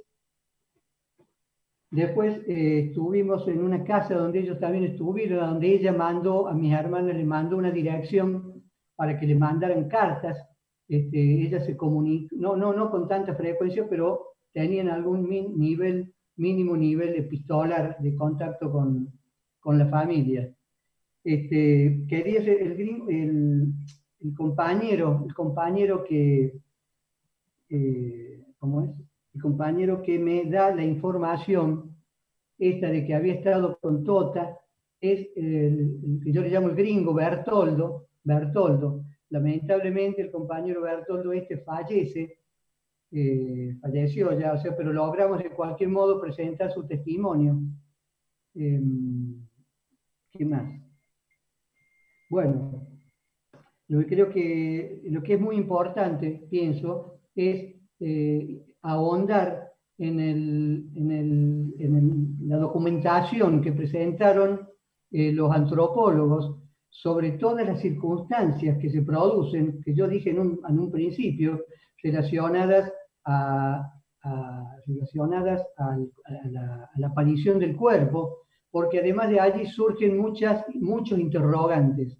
S2: estuvimos en una casa donde ellos también estuvieron, donde ella mandó, a mis hermanas le mandó una dirección para que le mandaran cartas. Ella se comunicó, no con tanta frecuencia, pero tenían algún nivel mínimo nivel epistolar de contacto con la familia. Quería ser el compañero que, ¿cómo es? El compañero que me da la información esta de que había estado con Tota, es el que yo le llamo el gringo Bertoldo. Lamentablemente el compañero Bertoldo fallece, falleció ya, o sea, pero logramos de cualquier modo presentar su testimonio. ¿Qué más? Bueno, lo que es muy importante, pienso, es ahondar en la documentación que presentaron los antropólogos sobre todas las circunstancias que se producen, que yo dije en un principio, relacionadas a la aparición del cuerpo, porque además de allí surgen muchos interrogantes,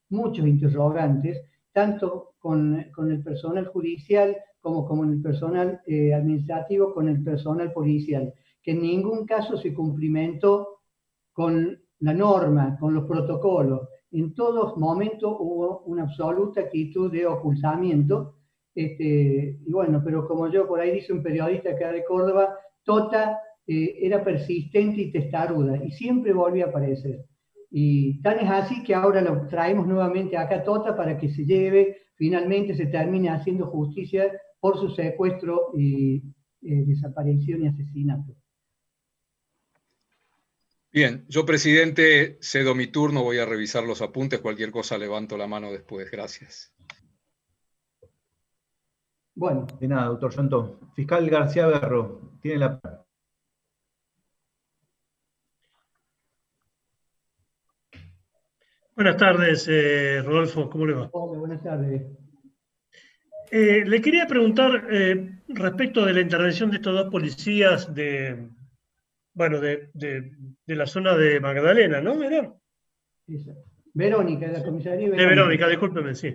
S2: tanto con el personal judicial como con el personal administrativo, con el personal policial, que en ningún caso se cumplimentó con la norma, con los protocolos. En todos momentos hubo una absoluta actitud de ocultamiento. Y bueno, pero como yo por ahí dice un periodista acá de Córdoba, Tota era persistente y testaruda, y siempre volvía a aparecer. Y tan es así que ahora lo traemos nuevamente acá a Tota para que se lleve, finalmente se termine haciendo justicia por su secuestro y desaparición y asesinato.
S1: Bien, yo, presidente, cedo mi turno, voy a revisar los apuntes, cualquier cosa levanto la mano después. Gracias.
S2: Bueno.
S3: De nada, doctor Santo. Fiscal García Berro, tiene la palabra.
S6: Buenas tardes, Rodolfo, ¿cómo le va?
S2: Hola, buenas tardes.
S6: Le quería preguntar respecto de la intervención de estos dos policías de la zona de Magdalena, ¿no? ¿Era?
S2: Verónica, la comisaría Verónica.
S6: De Verónica, discúlpeme, sí.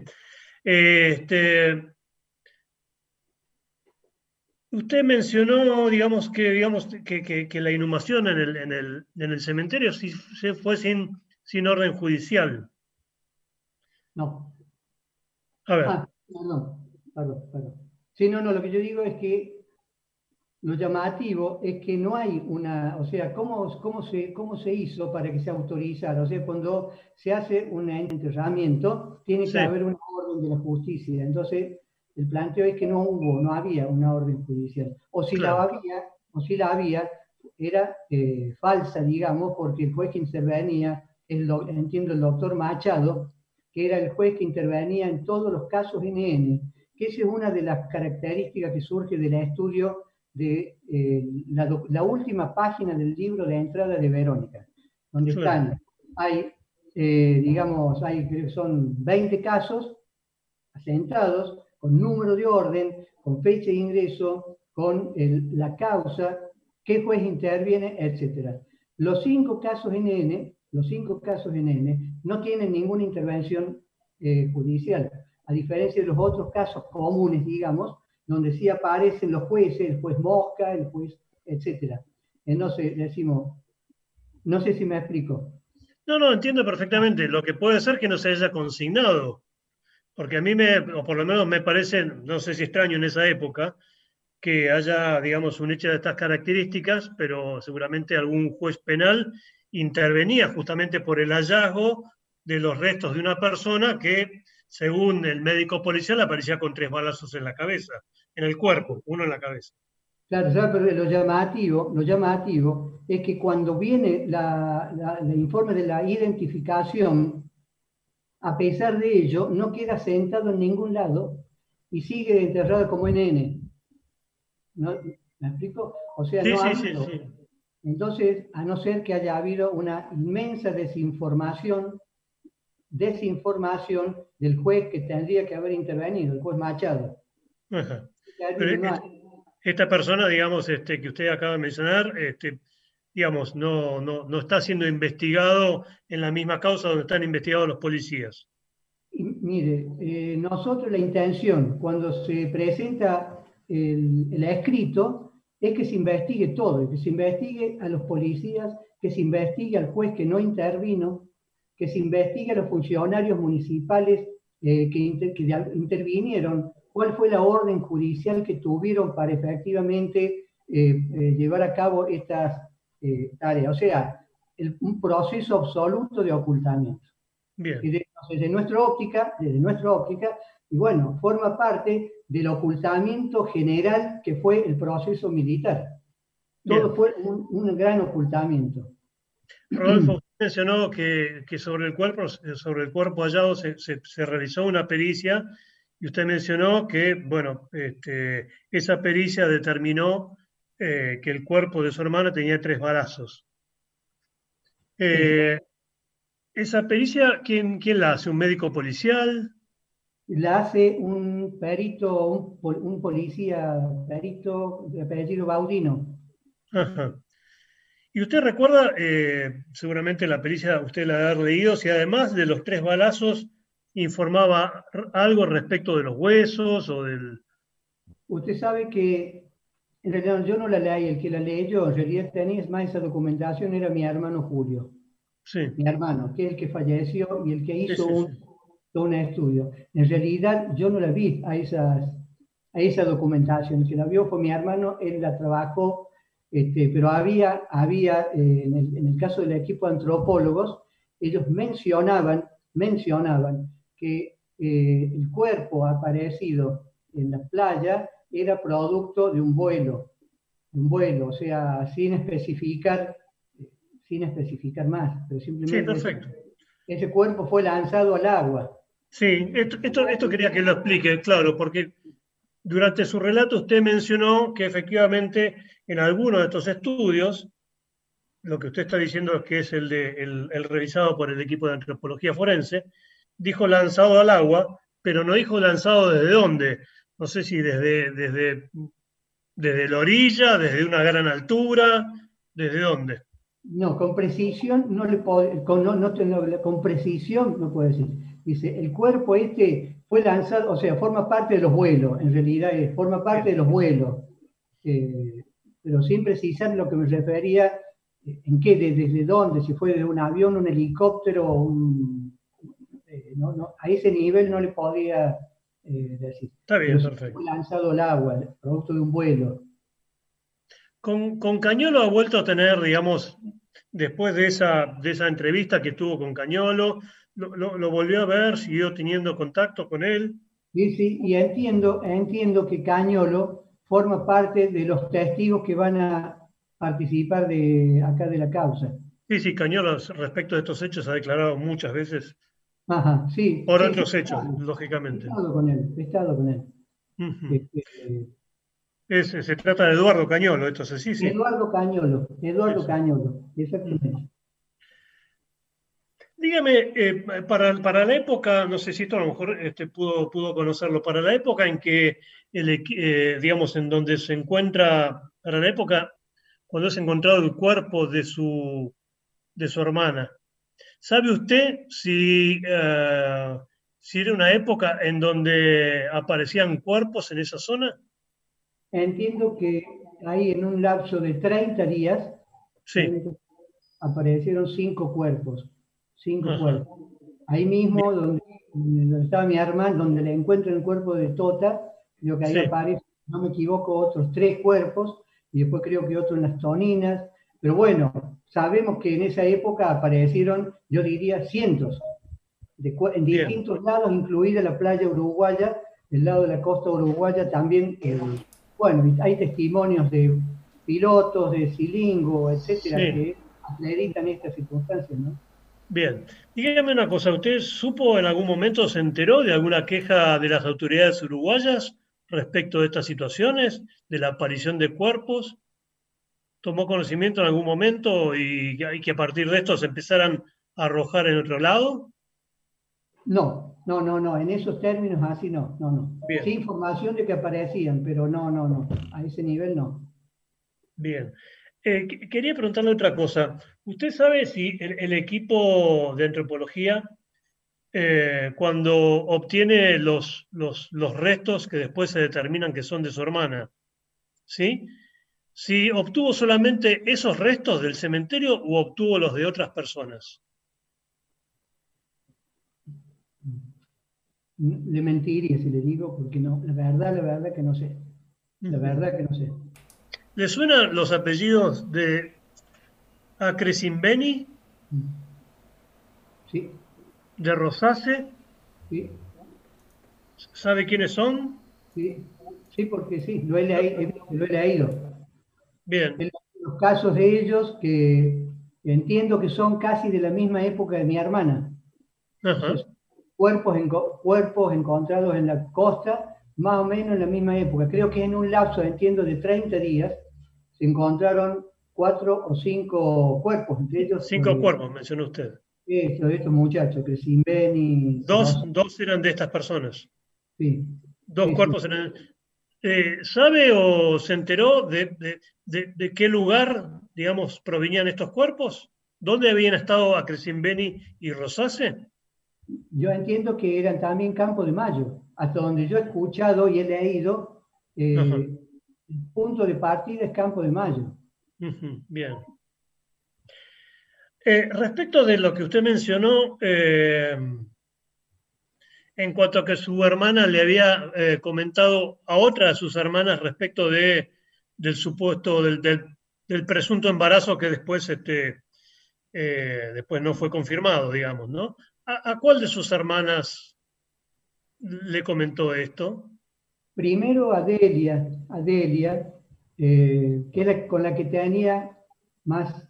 S6: Usted mencionó, digamos, que la inhumación en el cementerio se fue sin orden judicial.
S2: No.
S6: A ver.
S2: Perdón. Sí, no, lo que yo digo es que lo llamativo es que no hay o sea, ¿cómo se hizo para que se autorizara? O sea, cuando se hace un enterramiento, tiene que haber una orden de la justicia. Entonces, el planteo es que no había una orden judicial. O si la había, era falsa, digamos, porque el juez que intervenía, entiendo el doctor Machado, que era el juez que intervenía en todos los casos NN, que esa es una de las características que surge del estudio de la última página del libro de entrada de Verónica, donde son 20 casos asentados, con número de orden, con fecha de ingreso, con la causa, qué juez interviene, etc. Los 5 casos NN no tienen ninguna intervención judicial, a diferencia de los otros casos comunes, digamos, donde sí aparecen los jueces, el juez Mosca, el juez, etc. Entonces decimos, no sé si me explico.
S6: No, entiendo perfectamente. Lo que puede ser que no se haya consignado, porque a mí o por lo menos me parece, no sé si extraño en esa época, que haya, digamos, un hecho de estas características, pero seguramente algún juez penal intervenía justamente por el hallazgo de los restos de una persona que, según el médico policial, aparecía con 3 balazos en la cabeza, en el cuerpo, uno en la cabeza.
S2: Claro, pero lo llamativo es que cuando viene el informe de la identificación, a pesar de ello, no queda sentado en ningún lado y sigue enterrado como NN. ¿No? ¿Me explico? O sea,
S6: sí,
S2: no ha
S6: sí.
S2: Entonces, a no ser que haya habido una inmensa desinformación del juez que tendría que haber intervenido, el juez Machado.
S6: Ajá. Esta persona, digamos, que usted acaba de mencionar, digamos, no está siendo investigado en la misma causa donde están investigados los policías.
S2: Y, mire, nosotros la intención, cuando se presenta el escrito, es que se investigue todo, que se investigue a los policías, que se investigue al juez que no intervino, que se investigue a los funcionarios municipales que intervinieron, cuál fue la orden judicial que tuvieron para efectivamente llevar a cabo estas tareas. O sea, un proceso absoluto de ocultamiento.
S6: Bien.
S2: Y desde nuestra óptica, y bueno, forma parte del ocultamiento general que fue el proceso militar. Todo fue un gran ocultamiento.
S6: Rodolfo, usted mencionó que sobre el cuerpo hallado se realizó una pericia, y usted mencionó que, bueno, esa pericia determinó que el cuerpo de su hermana tenía 3 balazos. ¿Esa pericia quién la hace? ¿Un médico policial?
S2: La hace un perito, un policía, perito de apellido Baudino.
S6: Ajá. Y usted recuerda, seguramente la pericia usted la debe haber leído, si además de los 3 balazos informaba algo respecto de los huesos o del...
S2: Usted sabe que en realidad yo no la leí, el que la leyó, en realidad tenía más esa documentación, era mi hermano Julio.
S6: Sí.
S2: Mi hermano, que es el que falleció y el que hizo
S6: Sí.
S2: un estudio. En realidad yo no la vi a esa documentación, el que la vio fue mi hermano, él la trabajó, pero había en el caso del equipo de antropólogos, ellos mencionaban que el cuerpo aparecido en la playa era producto de un vuelo, o sea, sin especificar más, pero simplemente
S6: Sí, perfecto.
S2: ese cuerpo fue lanzado al agua.
S6: Sí, esto quería que lo explique, claro, porque durante su relato usted mencionó que efectivamente en algunos de estos estudios, lo que usted está diciendo es que es el revisado por el equipo de antropología forense, dijo lanzado al agua, pero no dijo lanzado desde dónde. No sé si desde la orilla, desde una gran altura, desde dónde.
S2: No, con precisión no le puedo, con precisión no puedo decir. Dice, el cuerpo fue lanzado, o sea, forma parte de los vuelos, en realidad forma parte de los vuelos, pero sin precisar lo que me refería, en qué, desde dónde, si fue de un avión, un helicóptero, a ese nivel no le podía decir.
S6: Está bien,
S2: pero
S6: perfecto.
S2: Fue lanzado al agua, producto de un vuelo.
S6: Con Cañolo ha vuelto a tener, digamos, después de esa entrevista que tuvo con Cañolo, lo volvió a ver, siguió teniendo contacto con él.
S2: Sí, y entiendo que Cañolo forma parte de los testigos que van a participar acá de la causa.
S6: Sí, Cañolo respecto de estos hechos ha declarado muchas veces.
S2: Ajá, sí.
S6: Por
S2: Sí,
S6: otros hechos, lógicamente.
S2: He estado con él.
S6: Uh-huh. Se trata de Eduardo Cañolo, esto es así, sí.
S2: Eduardo Cañolo,
S6: Sí.
S2: Cañolo, exactamente.
S6: Uh-huh. Dígame, para la época, no sé si esto a lo mejor pudo conocerlo, para la época en que, digamos, en donde se encuentra, para la época, cuando es encontrado el cuerpo de su hermana, ¿sabe usted si era una época en donde aparecían cuerpos en esa zona?
S2: Entiendo que ahí en un lapso de 30 días
S6: sí.
S2: Aparecieron 5 cuerpos. 5
S6: Ajá.
S2: cuerpos. Ahí mismo, donde estaba mi hermano, donde le encuentro el cuerpo de Tota, creo que ahí aparece, no me equivoco, otros 3 cuerpos, y después creo que otro en las Toninas. Pero bueno, sabemos que en esa época aparecieron, yo diría, cientos, en distintos lados, incluida la playa uruguaya, del lado de la costa uruguaya también. Bueno, hay testimonios de pilotos, de Silingo, etcétera, que acreditan estas circunstancias, ¿no?
S6: Bien, dígame una cosa, ¿usted supo en algún momento, se enteró de alguna queja de las autoridades uruguayas respecto de estas situaciones, de la aparición de cuerpos? ¿Tomó conocimiento en algún momento y que a partir de esto se empezaran a arrojar en otro lado?
S2: No, en esos términos así no.
S6: Bien.
S2: Sí, información de que aparecían, pero no, a ese nivel no.
S6: Bien. Quería preguntarle otra cosa. ¿Usted sabe si el equipo de antropología, cuando obtiene los restos que después se determinan que son de su hermana, ¿sí? si obtuvo solamente esos restos del cementerio o obtuvo los de otras personas.
S2: Le mentiría si le digo, porque no, la verdad que no sé. La verdad que no sé.
S6: ¿Le suenan los apellidos de Acresimbeni?
S2: Sí.
S6: ¿De Rosase?
S2: Sí.
S6: ¿Sabe quiénes son?
S2: Sí, sí, porque sí, lo he leído.
S6: Bien.
S2: Los casos de ellos que entiendo que son casi de la misma época de mi hermana.
S6: Ajá.
S2: O sea, cuerpos encontrados en la costa, más o menos en la misma época. Creo que en un lapso, entiendo, de 30 días, se encontraron 4 o 5 cuerpos, entre ellos
S6: 5 cuerpos, mencionó usted.
S2: estos muchachos, Crescimbeni,
S6: Dos eran de estas personas.
S2: sí.
S6: 2
S2: Sí,
S6: cuerpos
S2: sí.
S6: eran. ¿Sabe o se enteró de qué lugar, digamos, provenían estos cuerpos? ¿Dónde habían estado Acresimbeni y Rosase?
S2: Yo entiendo que eran también Campo de Mayo, hasta donde yo he escuchado y he leído, el punto de partida es Campo de Mayo.
S6: Bien. Respecto de lo que usted mencionó, en cuanto a que su hermana le había comentado a otra de sus hermanas respecto del supuesto, del presunto embarazo que después, después no fue confirmado, digamos, ¿no? ¿A cuál de sus hermanas le comentó esto?
S2: Primero Adelia, que es con la que tenía más,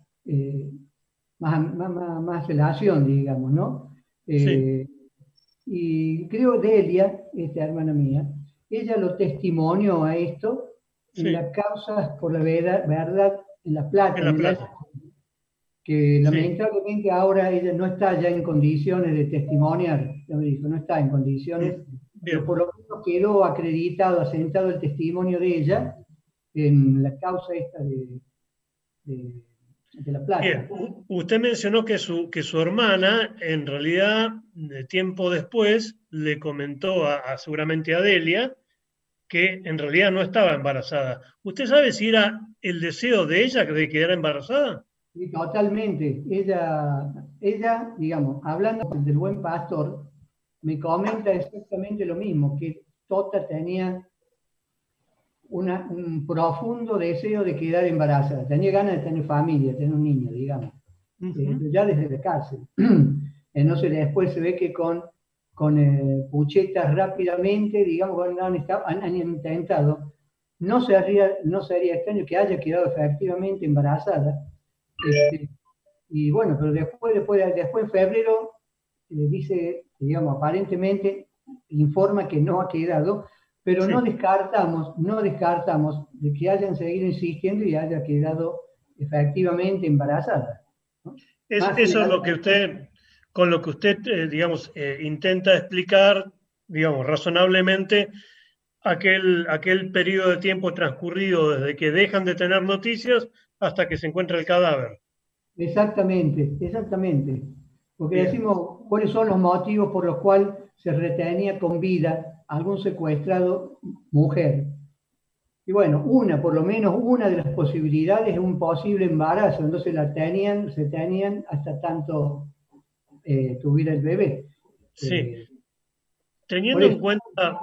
S2: más relación, digamos, ¿no?
S6: Sí.
S2: Y creo Delia, esta hermana mía, ella lo testimonió a esto en
S6: Sí.
S2: las causas por la verdad en La Plata,
S6: En La Plata.
S2: que
S6: Sí.
S2: lamentablemente ahora ella no está ya en condiciones de testimoniar, ya me dijo, no está en condiciones, pero por lo menos quedó acreditado, asentado el testimonio de ella en la causa esta de La Plata.
S6: Bien, usted mencionó que su hermana, en realidad, de tiempo después, le comentó seguramente a Delia que en realidad no estaba embarazada. ¿Usted sabe si era el deseo de ella de quedar embarazada?
S2: Sí, totalmente. Ella, digamos, hablando del Buen Pastor, me comenta exactamente lo mismo, que Tota tenía un profundo deseo de quedar embarazada. Tenía ganas de tener familia, tener un niño, digamos. Ya desde la cárcel. Entonces después se ve que con puchetas rápidamente, digamos, han intentado, no sería extraño que haya quedado efectivamente embarazada. Y bueno, pero después en febrero dice, digamos, aparentemente informa que no ha quedado, pero
S6: Sí.
S2: no descartamos de que hayan seguido insistiendo y haya quedado efectivamente embarazada, ¿no?
S6: Eso es lo que usted, con lo que usted, digamos, intenta explicar, digamos, razonablemente, aquel periodo de tiempo transcurrido desde que dejan de tener noticias hasta que se encuentra el cadáver.
S2: Exactamente. Porque
S6: Bien.
S2: decimos cuáles son los motivos por los cuales se retenía con vida algún secuestrado mujer. Y bueno, por lo menos una de las posibilidades es un posible embarazo, entonces se tenían hasta tanto tuviera el bebé.
S6: Sí. Teniendo en cuenta,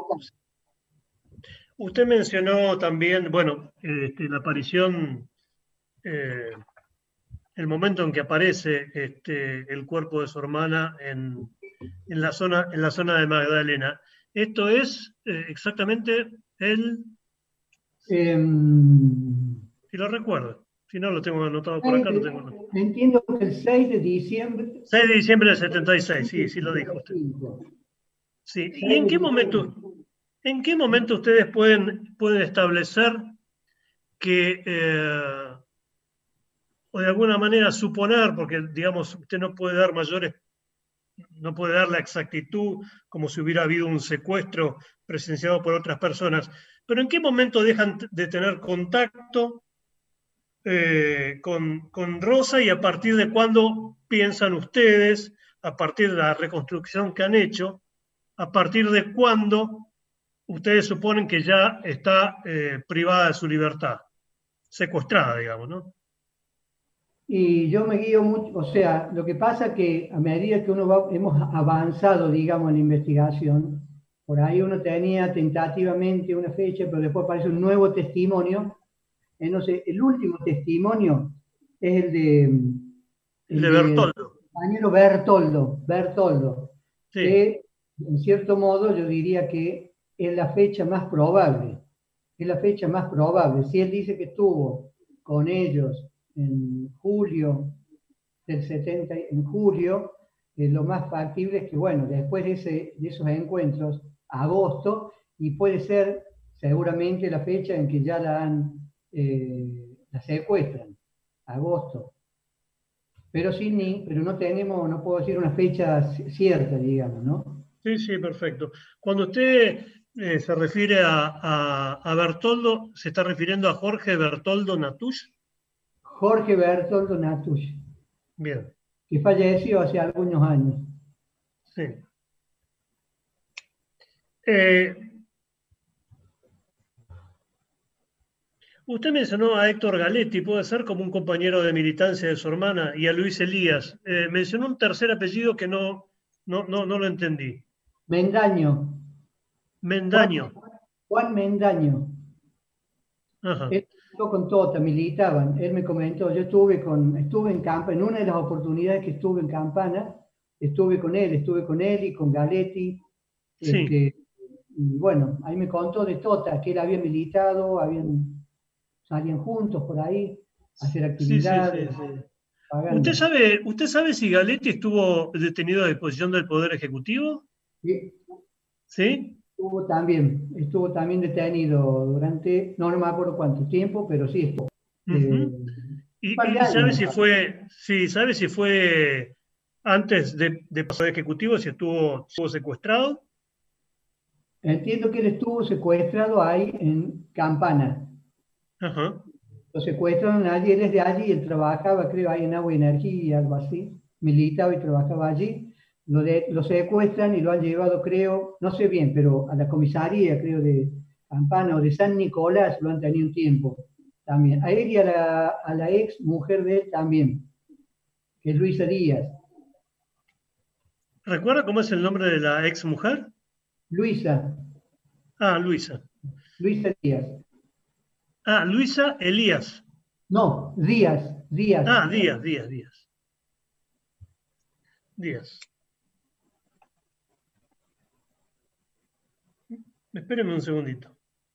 S6: usted mencionó también, bueno, la aparición, el momento en que aparece el cuerpo de su hermana en la zona de Magdalena. Esto es exactamente si lo recuerdo. Si no, lo tengo anotado por acá. Lo tengo anotado.
S2: Entiendo que el 6 de diciembre.
S6: 6 de diciembre del 76, sí lo dijo usted. Sí. ¿Y en qué momento ustedes pueden establecer que, o de alguna manera suponer, porque digamos, usted no puede dar la exactitud como si hubiera habido un secuestro presenciado por otras personas, pero en qué momento dejan de tener contacto con Rosa y a partir de cuándo piensan ustedes, a partir de la reconstrucción que han hecho, a partir de cuándo ustedes suponen que ya está privada de su libertad? secuestrada, digamos, ¿no?
S2: Y yo me guío mucho, o sea, lo que pasa es que a medida que hemos avanzado, digamos, en la investigación, por ahí uno tenía tentativamente una fecha, pero después aparece un nuevo testimonio. Entonces, el último testimonio es
S6: El de Bertoldo.
S2: compañero Bertoldo,
S6: Sí.
S2: que en cierto modo yo diría que es la fecha más probable. Es la fecha más probable. Si él dice que estuvo con ellos en julio del 70, en julio, lo más factible es que, bueno, después de esos encuentros, agosto, y puede ser seguramente la fecha en que ya la secuestran, agosto. Pero no puedo decir una fecha cierta, digamos, ¿no?
S6: Sí, sí, perfecto. Cuando usted se refiere a Bertoldo, ¿se está refiriendo a Jorge Bertoldo Natusch?
S2: Jorge Bertoldo Natusch,
S6: Bien,
S2: que falleció hace algunos años.
S6: sí. Usted mencionó a Héctor Galetti, puede ser como un compañero de militancia de su hermana, y a Luis Elías. Mencionó un tercer apellido que no lo entendí.
S2: Mendaño.
S6: Mendaño.
S2: Juan Mendaño.
S6: Ajá.
S2: Él estuvo con Tota, militaban. Él me comentó, yo estuve en Campana, en una de las oportunidades que estuve en Campana, estuve con él y con Galetti.
S6: Sí.
S2: Y bueno, ahí me contó de Tota, que él había militado, salían juntos por ahí a hacer actividades.
S6: Sí. ¿Usted sabe si Galetti estuvo detenido a disposición del Poder Ejecutivo?
S2: Sí.
S6: ¿Sí?
S2: Estuvo también detenido durante, no me acuerdo cuánto tiempo, pero sí estuvo.
S6: ¿Y sabe si fue antes de pasar de ejecutivo, si estuvo secuestrado?
S2: Entiendo que él estuvo secuestrado ahí en Campana.
S6: Ajá.
S2: Lo secuestraron allí, él es de allí, él trabajaba, creo, ahí en Agua y Energía, algo así, militaba y trabajaba allí. Lo secuestran y lo han llevado, creo, no sé bien, pero a la comisaría, creo, de Campana o de San Nicolás lo han tenido un tiempo también. A él y a la ex mujer de él también, que es Luisa Díaz.
S6: ¿Recuerda cómo es el nombre de la ex mujer?
S2: Luisa.
S6: Ah, Luisa.
S2: Luisa Díaz.
S6: Ah, Luisa Elías.
S2: No, Díaz.
S6: Ah, Díaz. Espéreme un segundito.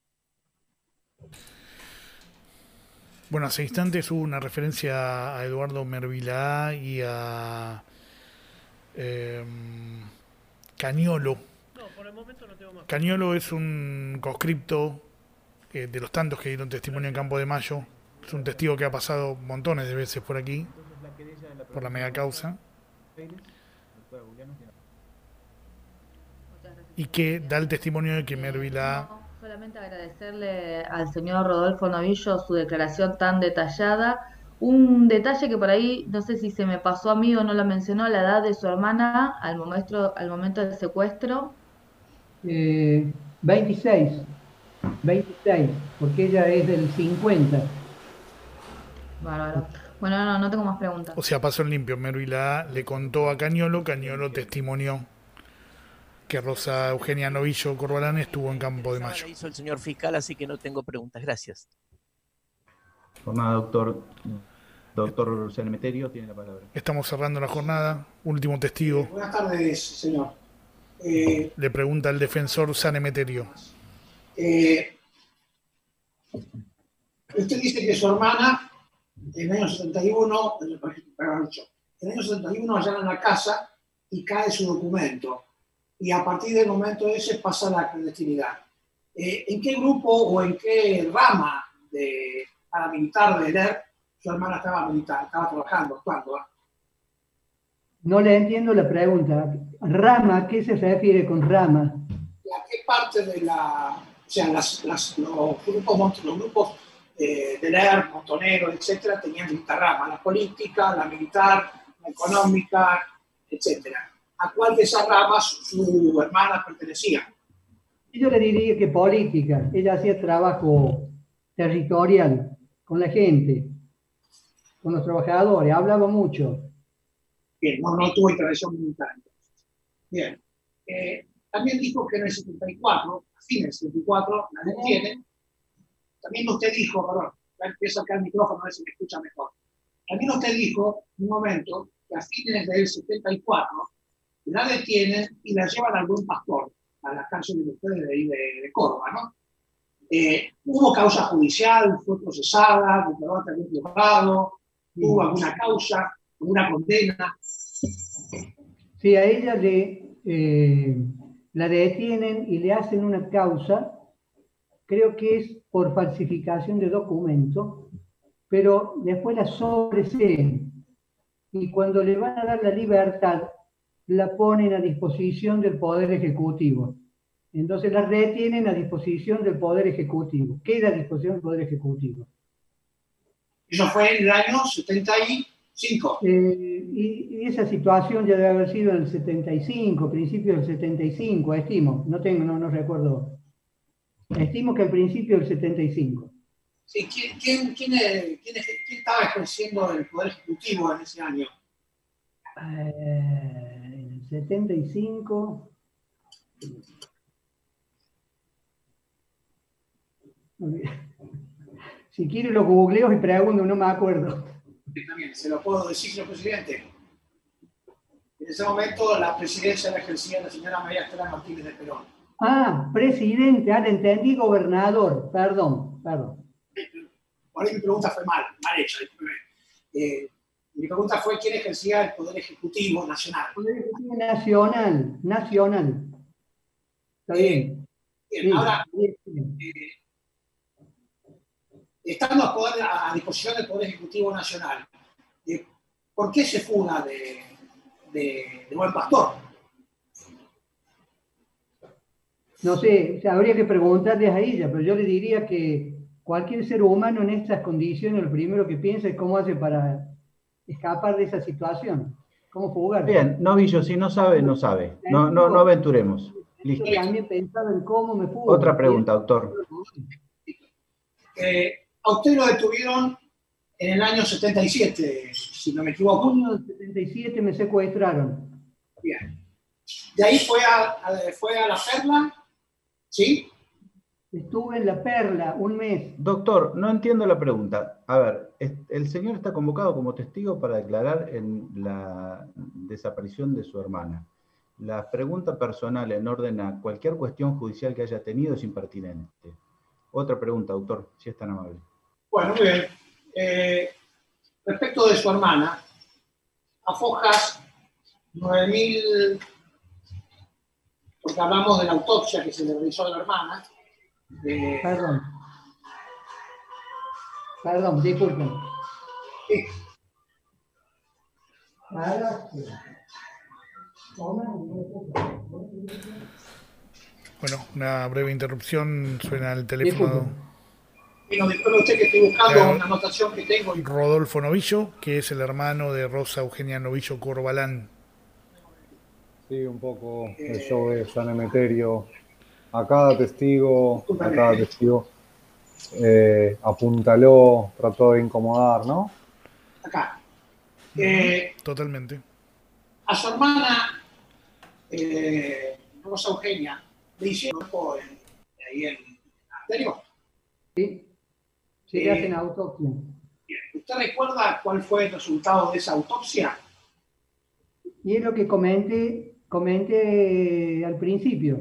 S4: Bueno, hace instantes hubo una referencia a Eduardo Mervilá y a Cañolo.
S6: No, por el momento no tengo más.
S4: Cañolo es un conscripto de los tantos que dieron testimonio en Campo de Mayo. Es un testigo que ha pasado montones de veces por aquí, por la mega causa, y que da el testimonio de que Mervilá...
S7: Solamente agradecerle al señor Rodolfo Novillo su declaración tan detallada. Un detalle que por ahí, no sé si se me pasó a mí o no lo mencionó, la edad de su hermana al momento del secuestro.
S2: 26, porque ella es del 50.
S7: Bárbaro. Bueno, no tengo más preguntas.
S4: O sea, pasó en limpio. Mervilá le contó a Cañolo testimonió que Rosa Eugenia Novillo Corbalán estuvo en Campo de Mayo.
S8: La hizo el señor fiscal, así que no tengo preguntas. Gracias.
S3: Jornada, doctor. Doctor Sanemeterio tiene la palabra.
S4: Estamos cerrando la jornada. Último testigo.
S9: Buenas tardes, señor.
S4: Le pregunta el defensor Sanemeterio.
S9: Usted dice que su hermana, en el año 71, allanan la casa y cae su documento. Y a partir del momento ese pasa la clandestinidad. ¿En qué grupo o en qué rama paramilitar de ELER su hermana estaba trabajando, actuando?
S2: No le entiendo la pregunta. ¿Rama? ¿Qué se refiere con rama?
S9: ¿A qué parte de los grupos de ELER, Montonero, etcétera, tenían esta rama? La política, la militar, la económica, etcétera. ¿A cuál de esas ramas su hermana pertenecía?
S2: Yo le diría que política. Ella hacía trabajo territorial, con la gente, con los trabajadores, hablaba mucho.
S9: Bien, no tuvo intervención militar. Bien. También dijo que en el 74, a fines del 74, la detiene. También usted dijo, perdón, empiezo acá el micrófono a ver si me escucha mejor. También usted dijo, en un momento, que a fines del 74, la detienen y la llevan al Buen Pastor, a la cárcel de ustedes de ahí de Córdoba, ¿no? Hubo causa judicial, fue procesada, declaró ante algún juzgado, hubo alguna causa, alguna condena.
S2: Sí, a ella la detienen y le hacen una causa, creo que es por falsificación de documentos, pero después la sobreseen y cuando le van a dar la libertad, la ponen a disposición del Poder Ejecutivo. Entonces la retienen a disposición del Poder Ejecutivo, queda a disposición del Poder Ejecutivo.
S9: Eso fue en el año 75.
S2: Y esa situación ya debe haber sido en el 75, principio del 75, estimo, no recuerdo. Estimo que al principio del 75.
S9: Sí, ¿quién estaba ejerciendo el Poder Ejecutivo en ese año?
S2: En el 75... Si quiere lo googleo y pregunto, no me acuerdo.
S9: También, se lo puedo decir, señor presidente. En ese momento la presidencia la ejercía la señora María Estela Martínez de Perón.
S2: Ah, presidente, le entendí gobernador, perdón.
S9: Por ahí mi pregunta fue mal hecha. Mi pregunta fue quién ejercía el Poder Ejecutivo Nacional.
S2: Poder Ejecutivo Nacional. Está bien.
S9: Bien,
S2: Sí,
S9: ahora,
S2: bien.
S9: Estando a disposición del Poder Ejecutivo Nacional, ¿por qué se fuga de Buen Pastor?
S2: No sé, habría que preguntarles a ella, pero yo le diría que cualquier ser humano en estas condiciones lo primero que piensa es cómo hace para escapar de esa situación, cómo fugar.
S3: Bien, Novillo, si no sabe, no sabe. No aventuremos. Listo.
S2: Yo también pensaba en cómo me fugo.
S3: Otra pregunta, doctor.
S9: A usted lo detuvieron en el año 77, si no me equivoco.
S2: En el año 77 me secuestraron.
S9: Bien. De ahí fue a La Perla, ¿sí?
S2: Estuve en La Perla un mes.
S3: Doctor, no entiendo la pregunta. A ver, el señor está convocado como testigo para declarar en la desaparición de su hermana. La pregunta personal en orden a cualquier cuestión judicial que haya tenido es impertinente. Otra pregunta, doctor, si es tan amable.
S9: Bueno, muy bien. Respecto de su hermana, a Fojas 9.000, porque hablamos de la autopsia que se le realizó a la hermana.
S2: Perdón, disculpen.
S9: Sí.
S4: Bueno, una breve interrupción, suena el teléfono.
S9: Y nos disculpe usted que estoy buscando una anotación que tengo.
S4: Rodolfo Novillo, que es el hermano de Rosa Eugenia Novillo Corbalán.
S10: Sí, un poco el show de San Emeterio. A cada testigo apuntaló, trató de incomodar, ¿no?
S9: Acá.
S4: Totalmente.
S9: A su hermana, Rosa Eugenia, le hicieron ahí en el anterior.
S2: Sí, le hacen autopsia.
S9: ¿Usted recuerda cuál fue el resultado de esa autopsia?
S2: Y es lo que comenté al principio.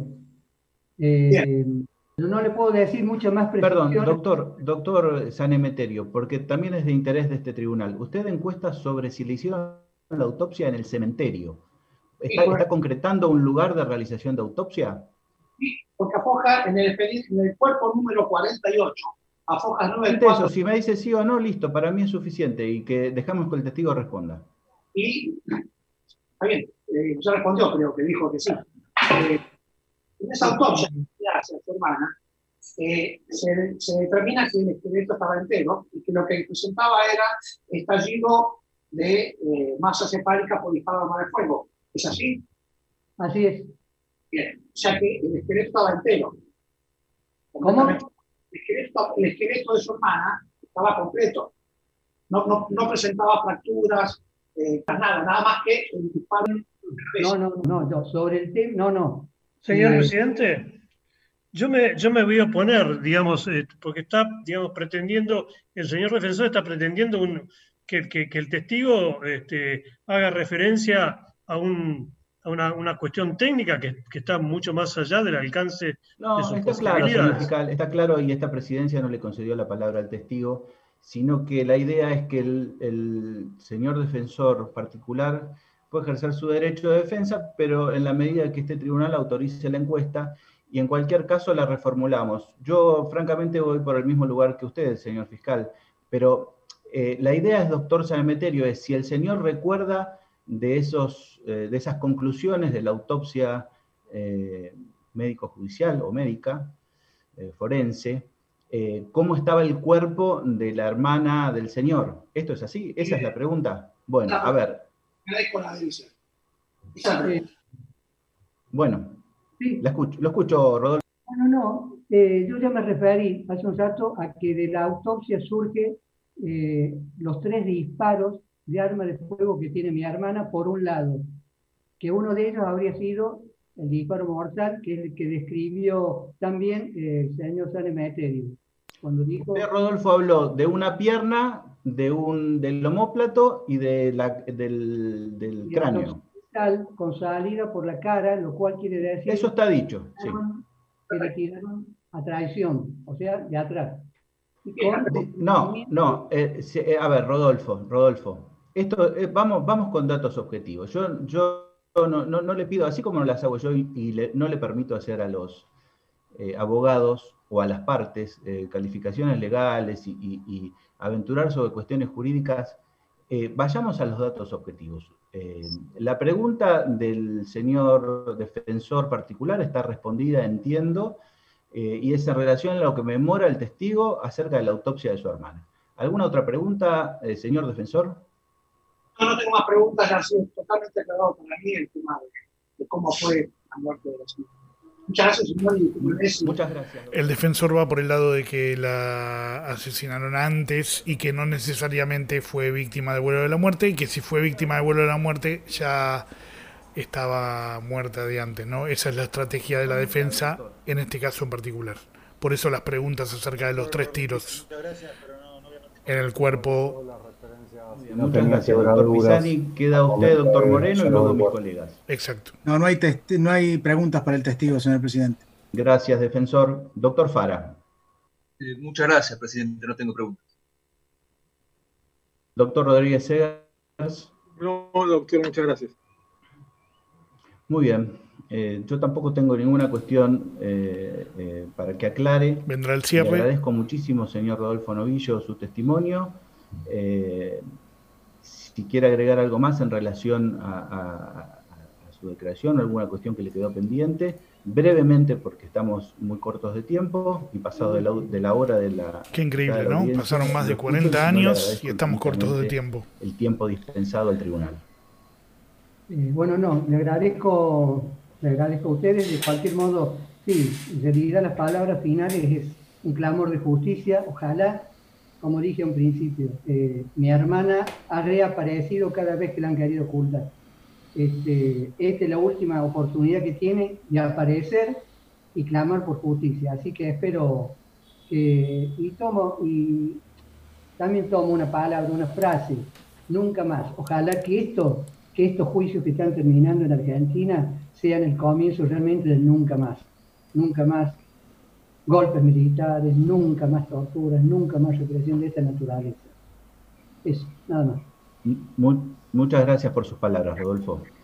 S2: No le puedo decir mucho más precisión.
S3: Perdón, doctor San Emeterio, porque también es de interés de este tribunal. Usted encuesta sobre si le hicieron la autopsia en el cementerio. ¿Está concretando un lugar de realización de autopsia?
S9: Sí, porque a Fojas, en el cuerpo número 48, a Fojas 9.
S3: Eso, si me dice sí o no, listo, para mí es suficiente y que dejamos que el testigo responda.
S9: Y, está bien, ya respondió, creo que dijo que sí. En esa autopsia que hace a su hermana, se determina que el esqueleto estaba entero y que lo que presentaba era estallido de masa cefálica por disparo de arma de fuego. ¿Es así?
S2: Así es.
S9: Bien, o sea que el esqueleto estaba entero.
S2: ¿Cómo?
S9: El esqueleto de su hermana estaba completo. No presentaba fracturas, nada más que el disparo.
S2: No, sobre el tema, no.
S6: Señor presidente, yo me voy a oponer, digamos, porque está, digamos, pretendiendo, el señor defensor está pretendiendo que el testigo haga referencia a una cuestión técnica que está mucho más allá del alcance de sus
S3: está claro,
S6: posibilidades.
S3: señor fiscal, está claro, y esta presidencia no le concedió la palabra al testigo, sino que la idea es que el señor defensor particular puede ejercer su derecho de defensa, pero en la medida que este tribunal autorice la encuesta, y en cualquier caso la reformulamos. Yo, francamente, voy por el mismo lugar que usted, señor fiscal, pero la idea es, doctor Sanemeterio, es si el señor recuerda de esas conclusiones de la autopsia médico-judicial o médica, forense, cómo estaba el cuerpo de la hermana del señor. ¿Esto es así? ¿Esa es la pregunta? Bueno, a ver. Bueno,
S2: sí.
S3: Lo escucho, Rodolfo.
S2: Yo ya me referí hace un rato a que de la autopsia surge los 3 disparos de arma de fuego que tiene mi hermana, por un lado, que uno de ellos habría sido el disparo mortal, que es el que describió también el señor Sanemeterio. Cuando dijo...
S3: Rodolfo habló de una pierna, del omóplato y del cráneo.
S2: Con salida por la cara, lo cual quiere decir...
S3: Eso está dicho, sí.
S2: Que le tiraron a traición, o sea, de atrás.
S3: A ver, Rodolfo. Esto, vamos con datos objetivos. Yo no le pido, así como no las hago yo, no le permito hacer a los abogados o a las partes calificaciones legales y aventurar sobre cuestiones jurídicas, vayamos a los datos objetivos. La pregunta del señor defensor particular está respondida, entiendo, y es en relación a lo que memora el testigo acerca de la autopsia de su hermana. ¿Alguna otra pregunta, señor defensor?
S9: No tengo más preguntas, ya ha sido totalmente aclarado para mí el tema de cómo fue la muerte de la señora. Muchas gracias, señor.
S3: Muchas gracias.
S4: El defensor va por el lado de que la asesinaron antes y que no necesariamente fue víctima de vuelo de la muerte, y que si fue víctima de vuelo de la muerte ya estaba muerta de antes, ¿no? Esa es la estrategia de la defensa en este caso en particular. Por eso las preguntas acerca de los 3 tiros en el cuerpo.
S3: Muchas gracias, doctor Pisani. Queda usted, doctor Moreno, y luego mis colegas.
S4: Exacto.
S11: No hay preguntas para el testigo, señor presidente.
S3: Gracias, defensor. Doctor Fara.
S12: Muchas gracias, presidente. No tengo preguntas.
S3: Doctor Rodríguez Segas.
S13: No, doctor, muchas gracias.
S3: Muy bien. Yo tampoco tengo ninguna cuestión para que aclare.
S4: Vendrá el cierre.
S3: Le agradezco muchísimo, señor Rodolfo Novillo, su testimonio. Si quiere agregar algo más en relación a su declaración, alguna cuestión que le quedó pendiente, brevemente, porque estamos muy cortos de tiempo y pasado de la hora de la...
S4: Qué increíble, ¿no? Pasaron más de 40 años y estamos cortos de tiempo.
S3: El tiempo dispensado al tribunal.
S2: Le agradezco a ustedes. De cualquier modo, sí, en realidad las palabras finales es un clamor de justicia. Ojalá, como dije en principio, mi hermana ha reaparecido cada vez que la han querido ocultar. Esta es la última oportunidad que tiene de aparecer y clamar por justicia. Así que espero y también tomo una palabra, una frase, nunca más. Ojalá que estos juicios que están terminando en Argentina sean el comienzo realmente del nunca más. Nunca más golpes militares, nunca más torturas, nunca más represión de esta naturaleza. Eso, nada más.
S3: Muchas gracias por sus palabras, Rodolfo.